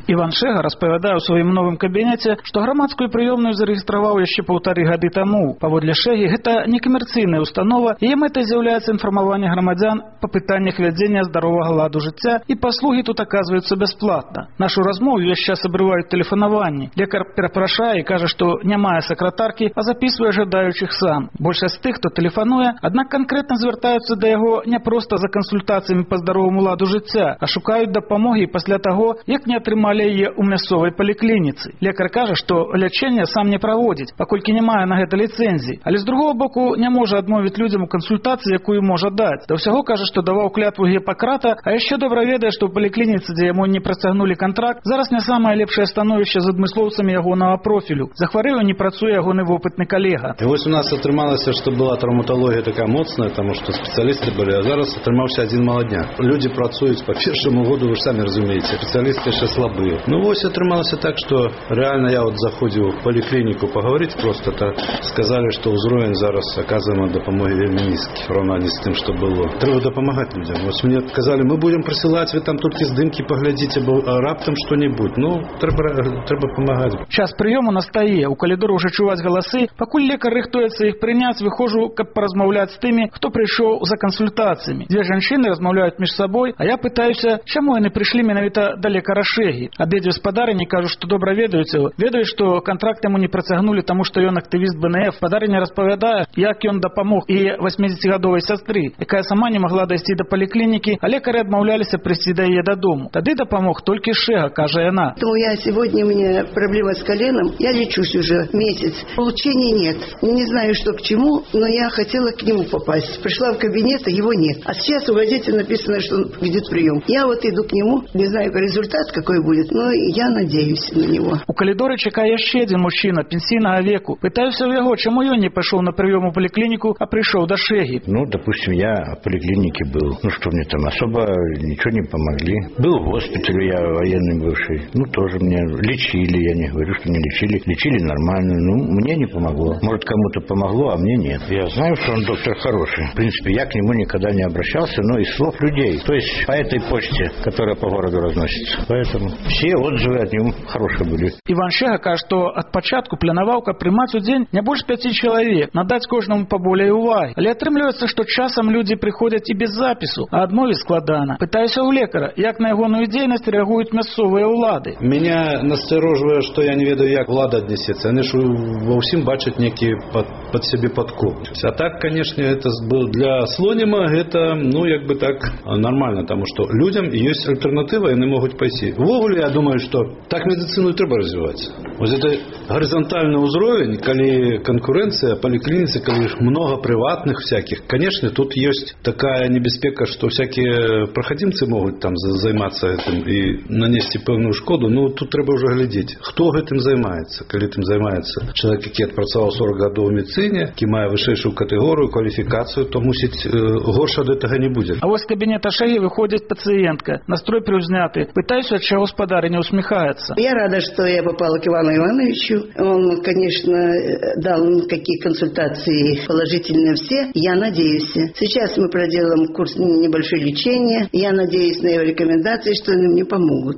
Іван Шэга распавядае ў сваім новым кабінеце, што грамадскую прыёмную зарэгістраваў яшчэ паўтары гады таму. Паводле Шэгі, гэта некамерцыйная установа, яе мэтай з'яўляецца інфармаванне грамадзян па пытаннях вядзення здаровага ладу жыцця, і паслугі тут аказваюцца бясплатна. Нашу размову ўвесь час абрываюць тэлефанаванні. Лекар перапрашае і кажа, што не мае сакратаркі, а запісвае жадаючых сам. Большасць тых, хто тэлефануе, аднак канкрэтна звяртаюцца да яго не проста за кансультацыямі па здароваму ладу жыцця, а шукаюць дапамогі пасля таго, як не атрымалі яе ў мясцовай паліклініцы. Лекар кажа, што лячэнне сам не праводзіць, паколькі не мае на гэта ліцэнзіі, але з другого боку не можа адмовіць людзям у кансультацыі, якую можа даць. Да ўсяго кажа, што даваў клятву Гіппакрата, а яшчэ добра ведае, што ў паліклініцы, дзе яму не працягнулі кантракт, зараз не самае лепшае становішча з адмыслоўцамі ягонага профілю. Захварэў, не працуе ягоны вопытны калега. І вось у нас атрымалася, што была траўматалогія такая моцная, таму што спецыялісты былі, а зараз атрымаўся адзін маладняк. Людзі працуюць па першаму году, вы ж самі разумееце, спецыялісты яшчэ слабыя. Ну вось атрымалася так, што рэальна я вот заходзіў у паліклініку паговорыць просто, то сказалі, што ўзровень зараз аказваема дапамогі вельмі нізкі, параўнанні з тым, што было. Трэба дапамагаць людзям. Вось мне казалі, мы будем прысылаць, вы там толькі здымкі паглядзіце, бо раптам што-небудзь. Ну, трэба, трэба памагаць. Час прыёму настае, у калідору ўжо чуваць галасы. Пакуль лекар рыхтуецца іх прыняць, выходжу, каб паразмаўляць з тымі, хто прыйшоў за кансультацыямі. Дзве жанчыны размаўляюць між сабой, а я пытаюся, чаму яны прыйшлі менавіта да лекара Шэгі. Абедзве спадарыні кажуць, што добра ведаюць яго. Ведаюць, што кантракт яму не працягнулі, таму што ён актывіст бэ эн эф. Спадарыня распавядае, як ён дапамог і васьмідзесяцігадовай сястры, якая сама не магла дайсці да паліклінікі, а лекары адмаўляліся прыйсці да яе дадому. Тады дапамог толькі Шэга, кажа яна. То я сегодня, у меня проблема с коленом, я лечусь уже месяц. Получения нет. Не знаю, что к чему, но я хотела к нему попасть. Пришла в кабинет, а его нет. А сейчас в газете написано, что он идет прием. Я вот иду к нему, не знаю, результат какой будет, но я надеюсь на него. У калідоры чакае яшчэ адзін мужчына пенсійнага веку. Пытаюся ў яго, чаму ён не пашоў на прыём у паліклініку, а прыйшоў да Шэгі. Ну, допустим, я в поликлинике был. Ну, что мне там особо ничего не помогли. Был в госпитале, я военный бывший. Ну, тоже мне лечили, я не говорю, что не лечили. Лечили нормально, ну, мне не помогло. Может, кому-то помогло, а мне нет. Я знаю, что он доктор хороший. В принципе, я к нему никогда не обращался, но из слов людей. То есть по этой почте, которая по городу разносится. Поэтому все отзывы от него хорошие были. Іван Шэга кажа, што ад пачатку планаваўка прымаць у дзень не больш пяці чалавек, надаць кожнаму паболей увагі. Але атрымліваецца, што часам людзі прыходзяць і без запісу, а адмовіць складана. Пытаюся ў лекара, як на ягоную дзейнасць рэагуюць мясцовыя ўлады. Меня насторожвае, што я не ведаю, як ўлада аднесецца. Яны ж ва ўсім бачаць некі пад, пад сябе падкоп. А так, канешне, это для Слонима гэта, ну, як бы так, нормально, таму што людзям ёсць альтэрнатыва, яны могуць пайсці. Увогуле, я думаю, што так медицину и трэба развивать. Вот это горизонтальный уровень, коли конкуренция, поликлиницы, коли много приватных всяких, конечно, тут есть такая небеспека, что всякие проходимцы могут там займаться этим и нанести певную шкоду, но тут треба уже глядеть, кто этим займается. Коли этим займается человек, який отпрацовал сорок годов в медицине, який має вищу категорію, квалификацию, то мусить горше до этого не будет. А вот с кабинета Шэги выходит пациентка, настрой приузняты, пытаюсь, от чего спадарь не усмехается. Я рада, что я попала к Ивану Ивановичу. Он, конечно, дал какие консультации положительные все. Я надеюсь. Сейчас мы проделаем курс небольшое лечение. Я надеюсь на его рекомендации, что они мне помогут.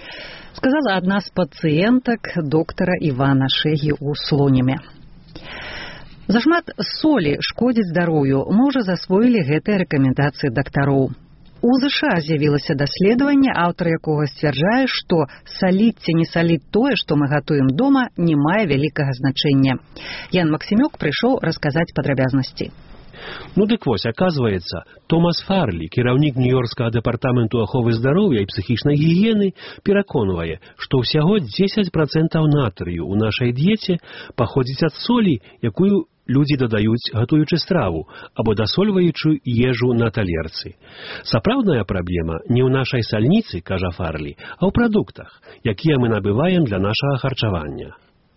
Сказала одна з пациенток доктора Ивана Шэги у Слониме. Зашмат солі шкодзіць здароўю. Мы ўжо засвоілі гэтыя рэкамендацыі дактароў. У ЗША з'явілася даследаванне, аўтар якога сцвярджае, што саліць ці не саліць тое, што мы гатуем дома, не мае вялікага значэння. Ян Максімюк прыйшоў расказаць падрабязнасці. Ну дык вось, аказваецца, Томас Фарлі, кіраўнік Нью-Йоркскага дэпартаменту аховы здароўя і псіхічнай гігіены, пераконвае, што ўсяго дзесяць працэнтаў натрыю ў нашай д'еце паходзіць ад солі, якую людзі дадаюць, гатуючы страву, або дасольваючы ежу на талерцы. Сапраўдная праблема не ў нашай сальніцы, кажа Фарлі, а ў прадуктах, якія мы набываем для нашага харчавання.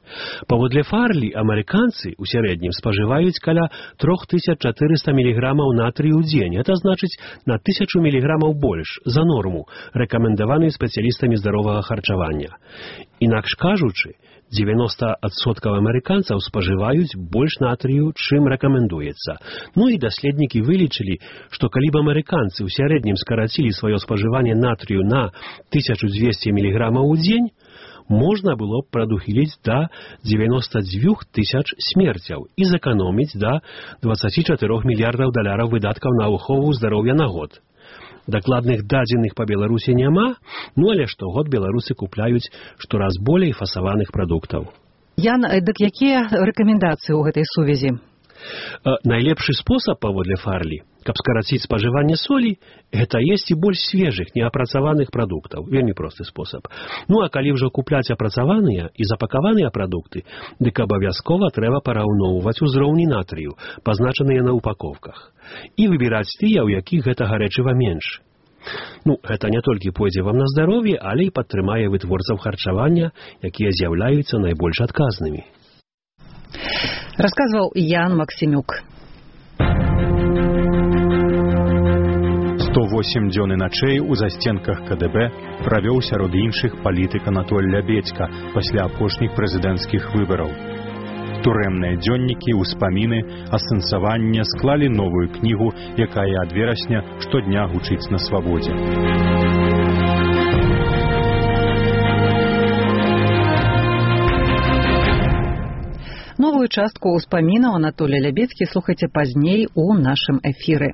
Паводле Фарлі, амерыканцы ў сярэднім спажываюць каля тры тысячы чатырыста міліграмаў натрыю ў дзень. Это значыць на тысячу міліграмаў больш за норму, рэкамендаваную спецыялістамі здаровага харчавання. Інакш кажучы, дзевяноста адсоткаў амерыканцаў спажываюць больш натрыю, чым рэкамендуецца. Ну і даследнікі вылічылі, што калі б амерыканцы ў сярэднім скарацілі сваё спажыванне натрыю на тысячу дзвесце міліграмаў у дзень, можна было б прадухіліць да дзевяноста дзвюх тысяч смерцяў і зэканоміць да дваццаці чатырох мільярдаў даляраў выдаткаў на ахову здароўя на год. Дакладных дадзеных па Беларусі няма, ну але штогод беларусы купляюць штораз болей фасаваных прадуктаў. Ян, дык якія рэкамендацыі ў гэтай сувязі? Найлепшы спосаб, паводле Фарлі, каб скараціць спажыванне солі, гэта есці больш свежых, неапрацаваных прадуктаў. Вельмі просты спосаб. Ну а калі ўжо купляць апрацаваныя і запакаваныя прадукты, дык абавязкова трэба параўноўваць узроўні натрыю, пазначаныя на упаковках, і выбіраць тыя, у якіх гэтага рэчыва менш. Ну, гэта не толькі пойдзе вам на здароўе, але і падтрымае вытворцаў харчавання, якія з'яўляюцца найбольш адказнымі. Расказваў Ян Максімюк. сто восем дзён і начэй у застенках ка дэ бэ правёў сярод іншых палітык Анатоль Лябедзька пасля апошніх прэзідэнцкіх выбараў. Турэмныя дзённікі, успаміны, асэнсаванне склалі новую кнігу, якая ад верасня штодня гучыць на свабодзе. Новую частку ўспамінаў Анатолія Лябедзькі слухайце пазней у нашым эфіры.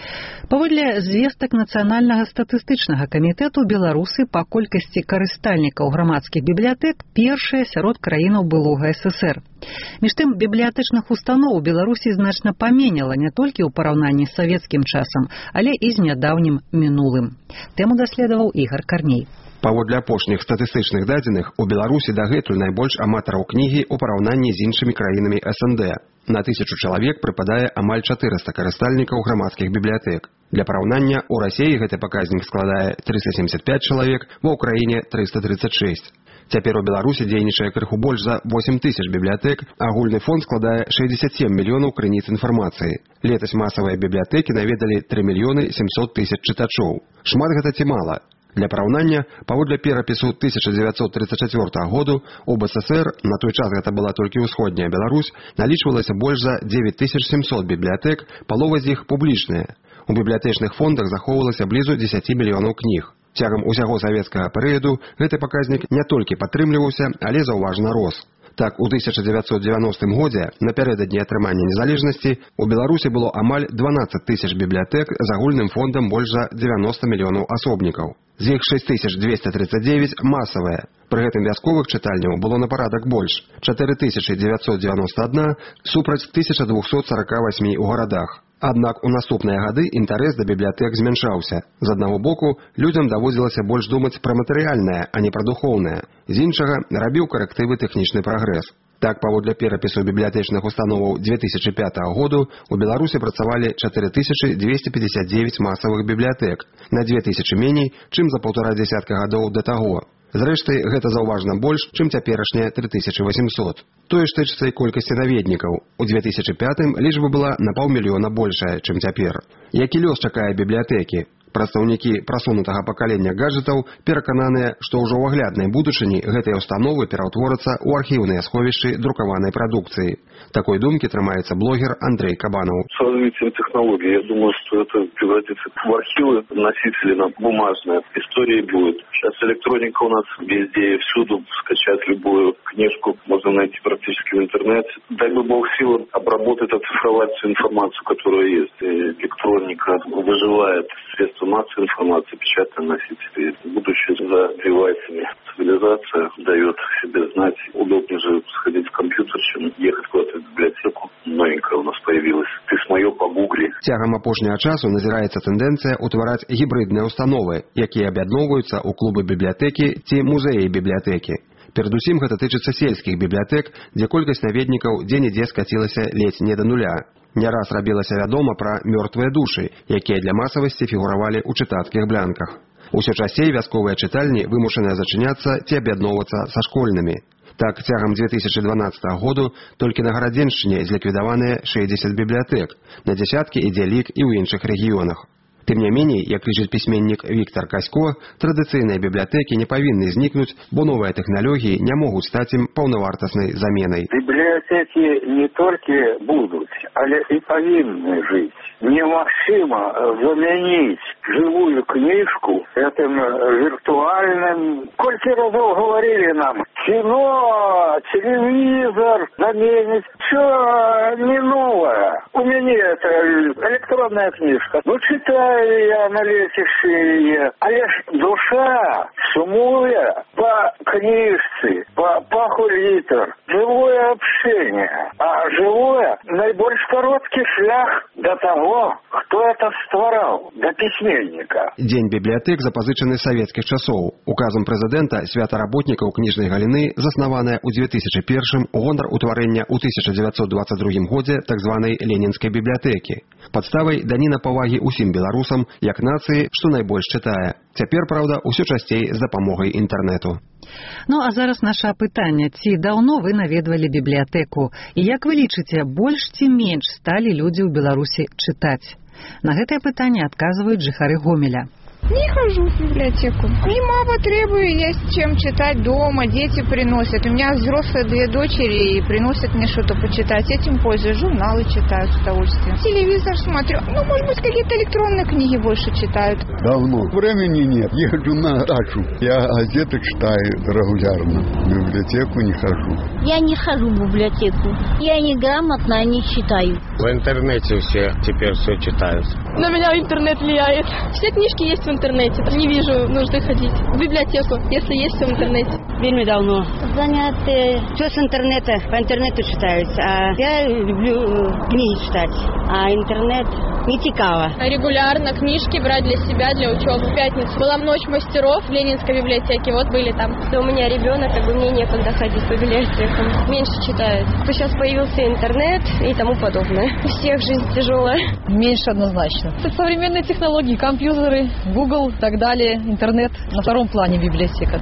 Паводле звестак Нацыянальнага статыстычнага камітэту, беларусы па колькасці карыстальнікаў грамадскіх бібліятэк першыя сярод краінаў былога эс эс ер. Між тым, бібліятэчных устаноў у Беларусі значна паменела не толькі ў параўнанні з савецкім часам, але і з нядаўнім мінулым. Тэму даследаваў Ігар Карней. Паводле апошніх статыстычных дадзеных, у Беларусі дагэтуль найбольш аматараў кнігі ў параўнанні з іншымі краінамі эс эн дэ. На тысячу чалавек прыпадае амаль чатырыста карыстальнікаў грамадскіх бібліятэк. Для параўнання, у Расіі гэты паказнік складае трыста семьдесят пять чалавек, ва ўкраіне трыста тридцать шесть. Цяпер у Беларусі дзейнічае крыху больш за восемь тысяч бібліятэк, агульны фонд складае шестьдесят семь мільёнаў крыніц інфармацыі. Летась масавыя бібліятэкі наведалі три мільёны семьсот тысяч чытачоў. Шмат гэта ці мала? Для параўнання, паводле перапісу тысяча дзевяцьсот тридцать четвёртага году у бэ эс эс ер, на той час гэта была толькі ўсходняя Беларусь, налічвалася больш за девять тысяч семьсот бібліятэк, палова з іх публічныя. У бібліятэчных фондах захоўвалася блізу дзесяці мільёнаў кніг. Цягам усяго савецкага перыяду гэты паказнік не толькі падтрымліваўся, але заўважна рос. Так, у тысяча дзевяцьсот девяностым годзе, напярэдадні атрымання незалежнасці, у Беларусі было амаль дванаццаць тысяч бібліятэк з агульным фондам больш за девяносто мільёнаў асобнікаў. З іх шесть тысяч двести тридцать девять масавыя. Пры гэтым вясковых чытальняў было на парадак больш. четыре тысячи девятьсот девяносто одна супраць тысяча двести сорок восемь у гарадах. Аднак у наступныя гады інтарэс да бібліятэк змяншаўся. З аднаго боку, людзям даводзілася больш думаць пра матэрыяльнае, а не пра духоўнае. З іншага, рабіў карэктывы тэхнічны прагрэс. Так, паводле перапісу бібліятэчных установаў две тысячи пятага году у Беларусі працавалі четыре тысячи двести пятьдесят девять масавых бібліятэк, на две тысячи меней, чым за паўтара дзясятка гадоў да таго. Зрэшты, гэта заўважна больш, чым цяперашняя три тысячи восемьсот. Тое ж тычыцца і колькасці наведнікаў. У две тысячи пятым лічба была на паўмільёна большая, чым цяпер. Які лёс чакае бібліятэкі? Прадстаўнікі прасунутага пакалення гаджэтаў перакананыя, што ўжо ў агляднай будучыні гэтыя установы пераўтворацца ў архіўныя сховішчы друкаванай прадукцыі. Такой думкі трымаецца блогер Андрей Кабанов. С развитием технологий, я думаю, что это превратится в архивы, носители на бумажные. Истории будет. Сейчас электроника у нас везде и всюду. Скачать любую книжку можно найти практически в интернете. Дай бы Бог сил обработать, оцифровать всю информацию, которая есть. И электроника выживает. Средства массовой информации, печатные носители. Будущее за девайсами. Цивилизация дает себе знать. Удобнее же сходить в компьютер, чем ехать куда-то в библиотеку. Новенькая у нас появилась. Ты с моё погугли. Цягам апошняга часу назіраецца тэндэнцыя ўтвараць гібрыдныя установы, якія аб'ядноўваюцца ў клубы бібліятэкі ці музеі бібліятэкі. Перадусім гэта тычыцца сельскіх бібліятэк, дзе колькасць наведнікаў дзе-нідзе скацілася ледзь не да нуля. Не раз рабілася вядома пра мёртвыя душы, якія для масавасці фігуравалі ў чытацкіх блянках. Усё часцей вясковыя чытальні вымушаныя зачыняцца ці аб'ядноўвацца са школьнымі. Так, цягам дзве тысячы дванаццатага году толькі на Гарадзеншчыне зліквідаваныя шэсцьдзесят бібліятэк, на дзясяткі ідзе лік і ў іншых рэгіёнах. Тым не меней, як лічыць пісьменнік Віктор Касько, традыцыйныя бібліятэкі не павінны знікнуць, бо новыя тэхналогіі не могуць стаць ім паўнавартаснай заменай. Бібліятэкі не толькі будуць, але і павінны жыць. Немагчыма замяніць живую книжку этим виртуальным. Кольки разов говорили нам, кино, телевизор заменить, все не новое. У меня это электронная книжка. Ну, читаю я на летящие, а лишь душа сумуя по книжце, по паху литр, живое общение. А живое наибольш короткий шлях до того, кто это створал, до письменника. Дзень бібліятэк запазычаны савецкіх часоў. Указам прэзідэнта свята работнікаў кніжнай галіны заснаваная ў дзве тысячы першым у гонар утварэння ў тысяча дзевяцьсот дваццаць другім годзе так званай ленінскай бібліятэкі. Падставай даніна павагі ўсім беларусам як нацыі, што найбольш чытае. Цяпер, праўда, усё часцей з дапамогай інтэрнэту. Ну а зараз наша пытанне, ці даўно вы наведвалі бібліятэку і як вы лічыце, больш ці менш сталі людзі ў Беларусі чытаць? На гэтае пытанне адказваюць жыхары Гомеля. Не хожу в библиотеку. И мама требует, есть чем читать дома, дети приносят. У меня взрослые две дочери и приносят мне что-то почитать. Этим пользуюсь, журналы читаю с удовольствием. Телевизор смотрю. Ну, может быть, какие-то электронные книги больше читают. Давно. Времени нет. Езжу на дачу. Я газеты читаю регулярно. В библиотеку не хожу. Я не хожу в библиотеку. Я неграмотная, не читаю. В интернете все теперь все читают. На меня интернет влияет. Все книжки есть в интернете. Не вижу нужды ходить в библиотеку, если есть все в интернете. Вельми давно. Заняты. Все с интернета. По интернету читаются. А я люблю книги читать. А интернет не цікаво. Регулярно книжки брать для себя, для учебы. В пятницу была ночь мастеров в Ленинской библиотеке. Вот были там. У меня ребенок, как бы мне некогда ходить по библиотекам. Меньше читает. Сейчас появился интернет и тому подобное. У всех жизнь тяжелая. Меньше однозначно. Это современные технологии, компьютеры, Google и так далее, интернет на втором плане библиотека.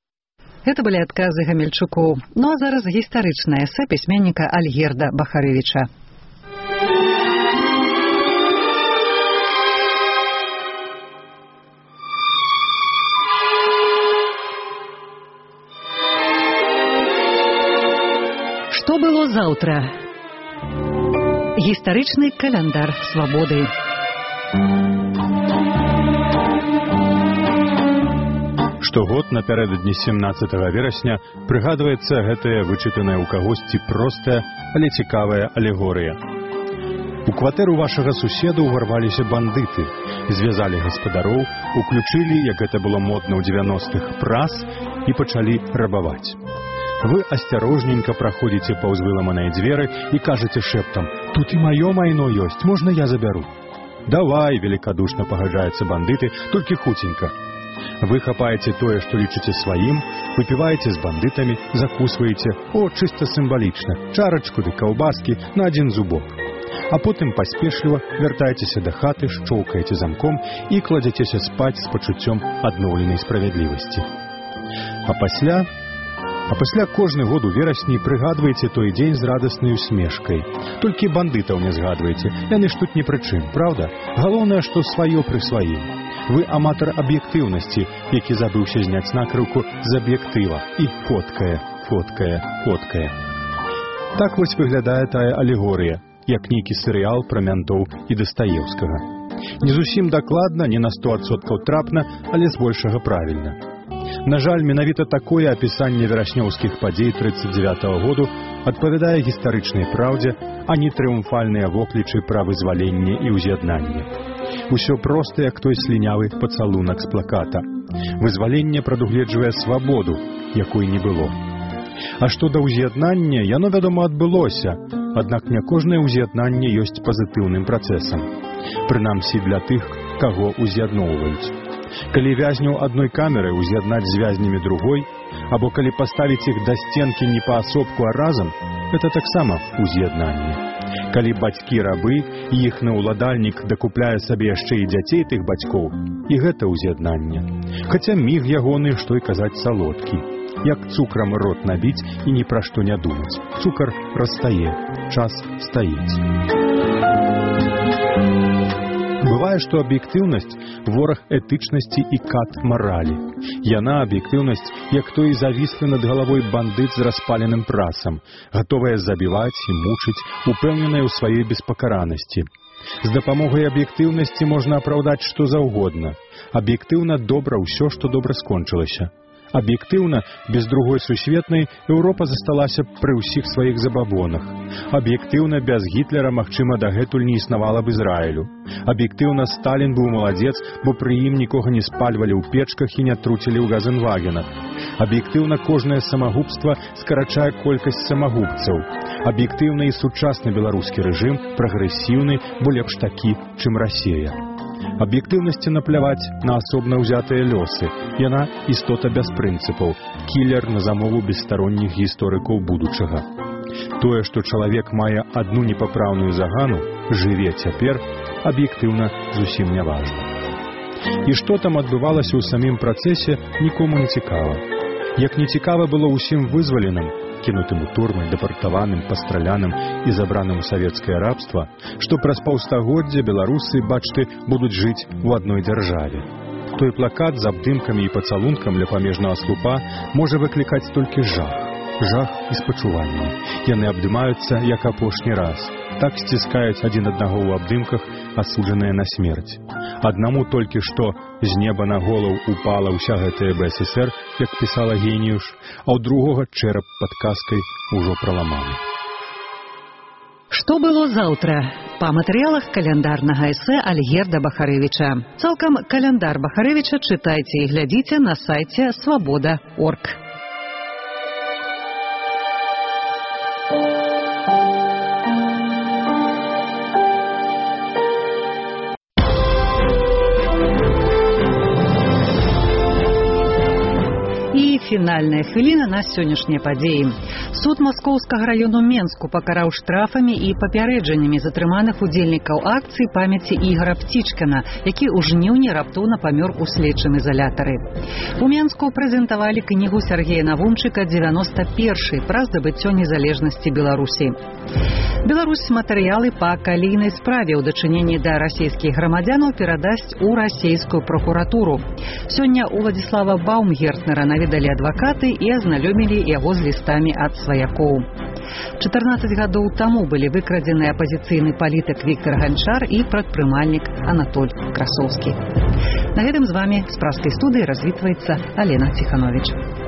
Это были отказы гамельчукоў. Ну а зараз гістарычнае эсэ пісьменніка Альгерда Бахарэвіча. Што было заўтра? Гістарычны календар свабоды. Штогод напярэдадні семнаццатага верасня прыгадваецца гэтая вычытаная ў кагосьці простая, але цікавая алегорыя. У кватэру вашага суседа ўварваліся бандыты, звязалі гаспадароў, уключылі, як гэта было модна ў дзевяностых, праз і пачалі рабаваць. Вы асцярожненька праходзіце паўз выламаныя дзверы і кажаце шэптам: «Тут і маё майно ёсць, можна я забяру?» «Давай», великодушно пагаджаюцца бандыты, «толькі хуценька». Вы хапаеце тое, што лічыце сваім, выпіваеце з бандытамі, закусваеце, о, чыста сімвалічна, чарачку ды каўбаскі на адзін зубок. А потым паспешліва вяртаецеся да хаты, шчоўкаеце замком і кладзяцеся спаць з пачуццём адноўленай справядлівасці. А пасля... А пасля кожны год у верасні прыгадваеце той дзень з радаснай усмешкай. Толькі бандытаў не згадваеце, яны ж тут ні пры чым, праўда? Галоўнае, што сваё пры сваім. Вы аматар аб'ектыўнасці, які забыўся зняць накрыўку з аб'ектыва і фоткае, фоткае, фоткае. Так вось выглядае тая алегорыя, як нейкі серыял пра мянтоў і Дастаеўскага. Не зусім дакладна, не на сто адсоткаў трапна, але збольшага правільна. На жаль, менавіта такое апісанне вераснёўскіх падзей трыццаць дзевятага году адпавядае гістарычнай праўдзе, а не трыумфальныя воклічы пра вызваленне і ўз'яднанне. Усё проста, як той слінявы пацалунак з плаката. Вызваленне прадугледжвае свабоду, якой не было. А што да ўз'яднання, яно, вядома, адбылося, аднак не кожнае ўз'яднанне ёсць пазітыўным працэсам. Прынамсі для тых, каго ўз'ядноўваюць. Калі вязняў адной камеры ўз'яднаць з вязнямі другой, або калі паставіць іх да сценкі не паасобку, а разам, гэта таксама ўз'яднанне. Калі бацькі рабы і іхны ўладальнік дакупляе сабе яшчэ і дзяцей тых бацькоў, і гэта ўз'яднанне. Хаця міг ягоны, што і казаць, салодкі. як цукрам рот набіць і ні пра што не думаць. Цукар растае, час стаіць. Бывае, што аб'ектыўнасць – вораг этычнасці і кат маралі. Яна, аб'ектыўнасць, як той і завіслы над галавой бандыт з распаленым прасам, гатовая забіваць і мучыць, упэўненая ў сваёй беспакаранасці. З дапамогай аб'ектыўнасці можна апраўдаць што заўгодна. Аб'ектыўна добра ўсё, што добра скончылася. Аб'ектыўна, без другой сусветнай, Еўропа засталася пры ўсіх сваіх забабонах. Аб'ектыўна, без Гітлера, магчыма, дагэтуль не існавала б Ізраілю. Аб'ектыўна, Сталін быў маладзец, бо пры ім нікога не спальвалі ў печках і не труцілі ў газенвагенах. Аб'ектыўна, кожнае самагубства скарачае колькасць самагубцаў. Аб'ектыўна, і сучасны беларускі рэжым прагрэсіўны, бо лепш такі, чым Расія. Аб'ектыўнасці напляваць на асобна ўзятыя лёсы. Яна істота без прынцыпаў, кілер на замову бесстаронніх гісторыкаў будучага. Тое, што чалавек мае адну непапраўную загану, жыве цяпер, аб'ектыўна зусім не важна. І што там адбывалася ў самім працэсе, нікому не цікава. Як не цікава было ўсім вызваленым, кінутым у турмы, дэпартаваным, пастраляным і забраным у савецкае рабства, што праз паўстагоддзя беларусы, бачты, будуць жыць у адной дзяржаве. Той плакат з абдымкамі і пацалункам ля памежнага слупа можа выклікаць толькі жах. Жах і спачуванне. Яны абдымаюцца, як апошні раз. Так сціскаюць адзін аднаго ў абдымках, асуджаныя на смерць. Аднаму толькі што з неба на голаў упала ўся гэтая бэ эс эсэр, як пісала Геніюш, а ў другога чэрап пад каскай ужо праламаны. Што было заўтра? Па матэрыялах каляндарнага эсэ Альгерда Бахарэвіча. Цалкам каляндар Бахарэвіча чытайце і глядзіце на сайце свабода крапка орг. Фінальная хвіліна на сённяшнія падзеі. Суд маскоўскага раёну Менску пакараў штрафамі і папярэджаннямі затрыманых удзельнікаў акцыі памяці Ігора Пцічкана, які ў жніўні раптоўна памёр у следчым изолятары. У Менску прэзентавалі кнігу Сергея Навумчыка «дзевяноста першы» пра здабыццё незалежнасці Беларусі. Беларусь матэрыялы па калійнай справе ў дачыненні да расійскіх грамадзянаў перадасць у расійскую прокуратуру. Сёння Уладзіслава Баумгертнера наведалі адвакаты і азнаёмілі яго з лістамі ад сваякоў. чатырнаццаць гадоў таму былі выкрадзены апазіцыйны палітык Віктар Ганчар і прадпрымальнік Анатоль Красоўскі. На гэтым з вамі з праскай студыі развітваецца Алена Ціхановіч.